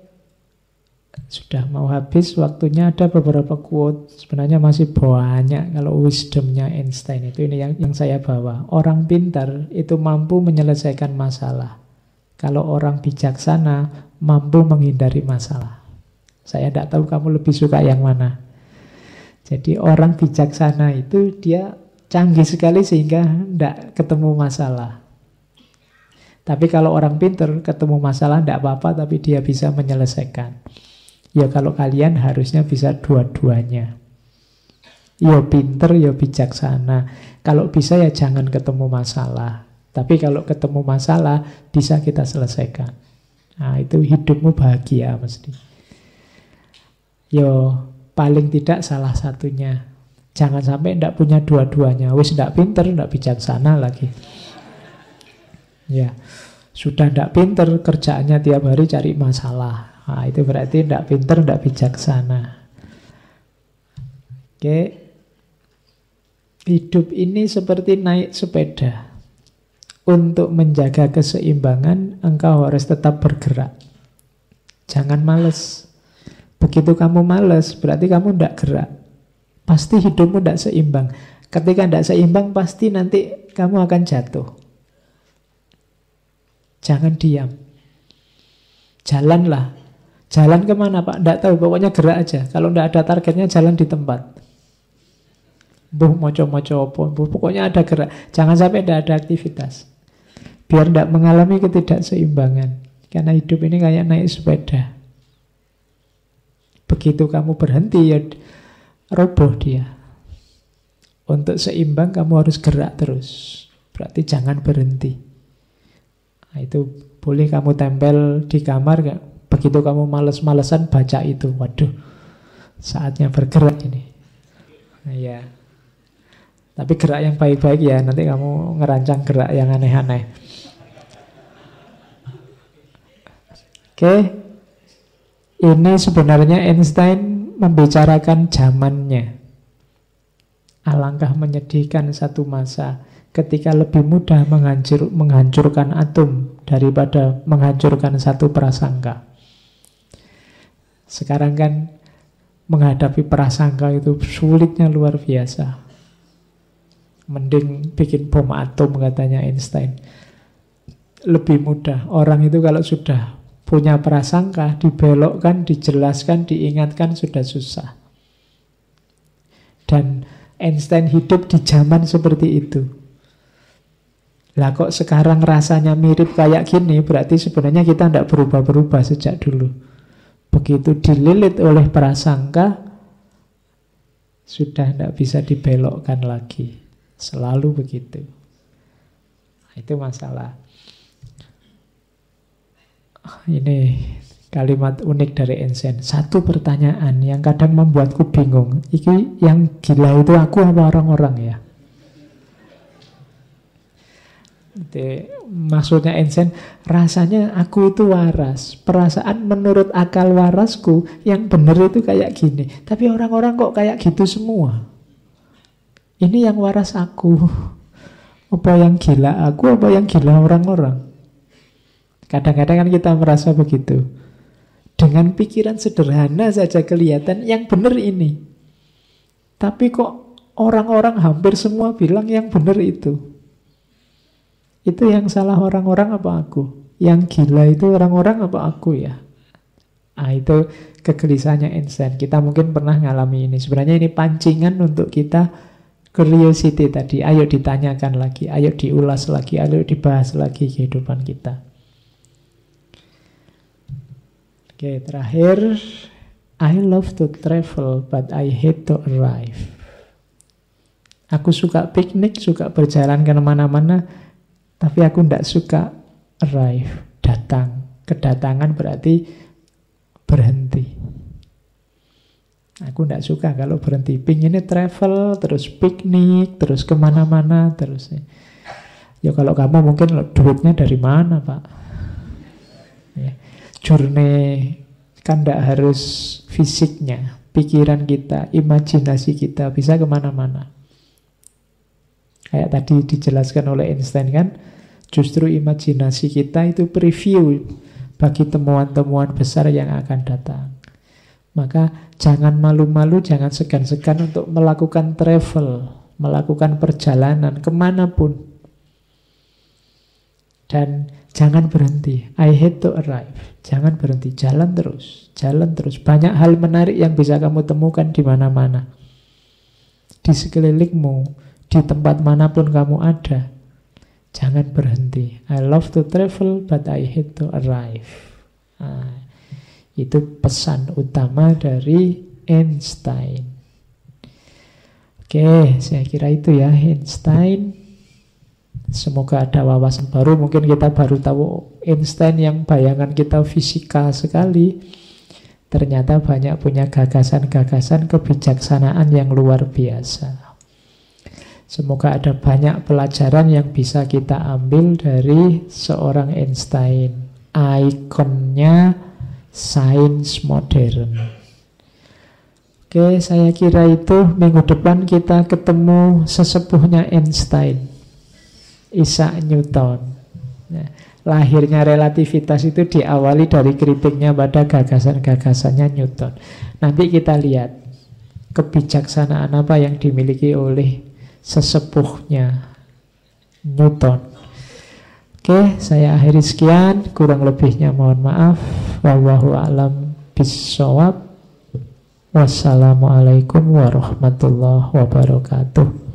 [SPEAKER 1] sudah mau habis waktunya. Ada beberapa quote, sebenarnya masih banyak. Kalau wisdomnya Einstein itu, ini yang saya bawa. Orang pintar itu mampu menyelesaikan masalah. Kalau orang bijaksana mampu menghindari masalah. Saya tidak tahu kamu lebih suka yang mana. Jadi orang bijaksana itu dia canggih sekali sehingga tidak ketemu masalah. Tapi kalau orang pintar ketemu masalah tidak apa-apa, tapi dia bisa menyelesaikan. Ya kalau kalian harusnya bisa dua-duanya. Ya pintar, ya bijaksana. Kalau bisa ya jangan ketemu masalah. Tapi kalau ketemu masalah bisa kita selesaikan. Nah itu hidupmu bahagia mesti. Yo paling tidak salah satunya. Jangan sampai tidak punya dua-duanya. Wis tidak pinter, tidak bijaksana lagi. Ya, sudah tidak pinter, kerjaannya tiap hari cari masalah. Nah, itu berarti tidak pinter, tidak bijaksana. Oke. Hidup ini seperti naik sepeda. Untuk menjaga keseimbangan, engkau harus tetap bergerak. Jangan malas. Begitu kamu malas, berarti kamu tidak gerak. Pasti hidupmu tidak seimbang. Ketika tidak seimbang, pasti nanti kamu akan jatuh. Jangan diam. Jalanlah. Jalan kemana Pak? Tidak tahu, pokoknya gerak aja. Kalau tidak ada targetnya, jalan di tempat. Moco-moco apa, pokoknya ada gerak. Jangan sampai tidak ada aktivitas. Biar tidak mengalami ketidakseimbangan. Karena hidup ini kayak naik sepeda. Begitu kamu berhenti, ya roboh dia. Untuk seimbang kamu harus gerak terus. Berarti jangan berhenti. Nah, itu boleh kamu tempel di kamar gak? Begitu kamu males-malesan baca itu. Waduh, saatnya bergerak ini. Nah, ya. Tapi gerak yang baik-baik ya. Nanti kamu ngerancang gerak yang aneh-aneh. Oke. Ini sebenarnya Einstein membicarakan zamannya. Alangkah menyedihkan satu masa ketika lebih mudah menghancurkan atom daripada menghancurkan satu prasangka. Sekarang kan menghadapi prasangka itu sulitnya luar biasa. Mending bikin bom atom katanya Einstein. Lebih mudah. Orang itu kalau sudah punya prasangka, dibelokkan, dijelaskan, diingatkan sudah susah. Dan Einstein hidup di zaman seperti itu. Lah kok sekarang rasanya mirip kayak gini, berarti sebenarnya kita tidak berubah-berubah sejak dulu. Begitu dililit oleh prasangka, sudah tidak bisa dibelokkan lagi. Selalu begitu. Nah, itu masalah. Ini kalimat unik dari Einstein. Satu pertanyaan yang kadang membuatku bingung. Iki yang gila itu aku apa orang-orang ya? Maksudnya Einstein, rasanya aku itu waras. Perasaan menurut akal warasku yang benar itu kayak gini. Tapi orang-orang kok kayak gitu semua. Ini yang waras aku. Apa yang gila aku, apa yang gila orang-orang? Kadang-kadang kan kita merasa begitu. Dengan pikiran sederhana saja kelihatan yang benar ini. Tapi kok orang-orang hampir semua bilang yang benar itu. Itu yang salah orang-orang apa aku? Yang gila itu orang-orang apa aku ya? Ah, itu kegelisahannya Einstein. Kita mungkin pernah ngalami ini. Sebenarnya ini pancingan untuk kita curiosity tadi. Ayo ditanyakan lagi, ayo diulas lagi, ayo dibahas lagi kehidupan kita. Oke, terakhir, I love to travel, but I hate to arrive. Aku suka piknik, suka berjalan ke mana-mana, tapi aku tidak suka arrive, datang. Kedatangan berarti berhenti. Aku tidak suka kalau berhenti. Pinginnya travel, terus piknik, terus kemana-mana, terus. Ya kalau kamu mungkin duitnya dari mana, Pak? Ya. Journey kan tidak harus fisiknya, pikiran kita, imajinasi kita bisa kemana-mana. Kayak tadi dijelaskan oleh Einstein kan, justru imajinasi kita itu preview bagi temuan-temuan besar yang akan datang. Maka jangan malu-malu, jangan segan-segan untuk melakukan travel, melakukan perjalanan kemanapun. Dan jangan berhenti. I hate to arrive. Jangan berhenti, jalan terus, jalan terus. Banyak hal menarik yang bisa kamu temukan di mana-mana. Di sekelilingmu, di tempat manapun kamu ada, jangan berhenti. I love to travel, but I hate to arrive. Nah, itu pesan utama dari Einstein. Oke, saya kira itu ya Einstein. Semoga ada wawasan baru. Mungkin kita baru tahu Einstein yang bayangan kita fisika sekali, ternyata banyak punya gagasan-gagasan kebijaksanaan yang luar biasa. Semoga ada banyak pelajaran yang bisa kita ambil dari seorang Einstein, ikonnya sains modern. Oke, saya kira itu. Minggu depan kita ketemu sesepuhnya Einstein, Isaac Newton. Nah, lahirnya relativitas itu diawali dari kritiknya pada gagasan-gagasannya Newton. Nanti kita lihat kebijaksanaan apa yang dimiliki oleh sesepuhnya Newton. Oke, saya akhiri sekian. Kurang lebihnya mohon maaf. Wallahu a'lam bishawab. Wassalamualaikum warahmatullahi wabarakatuh.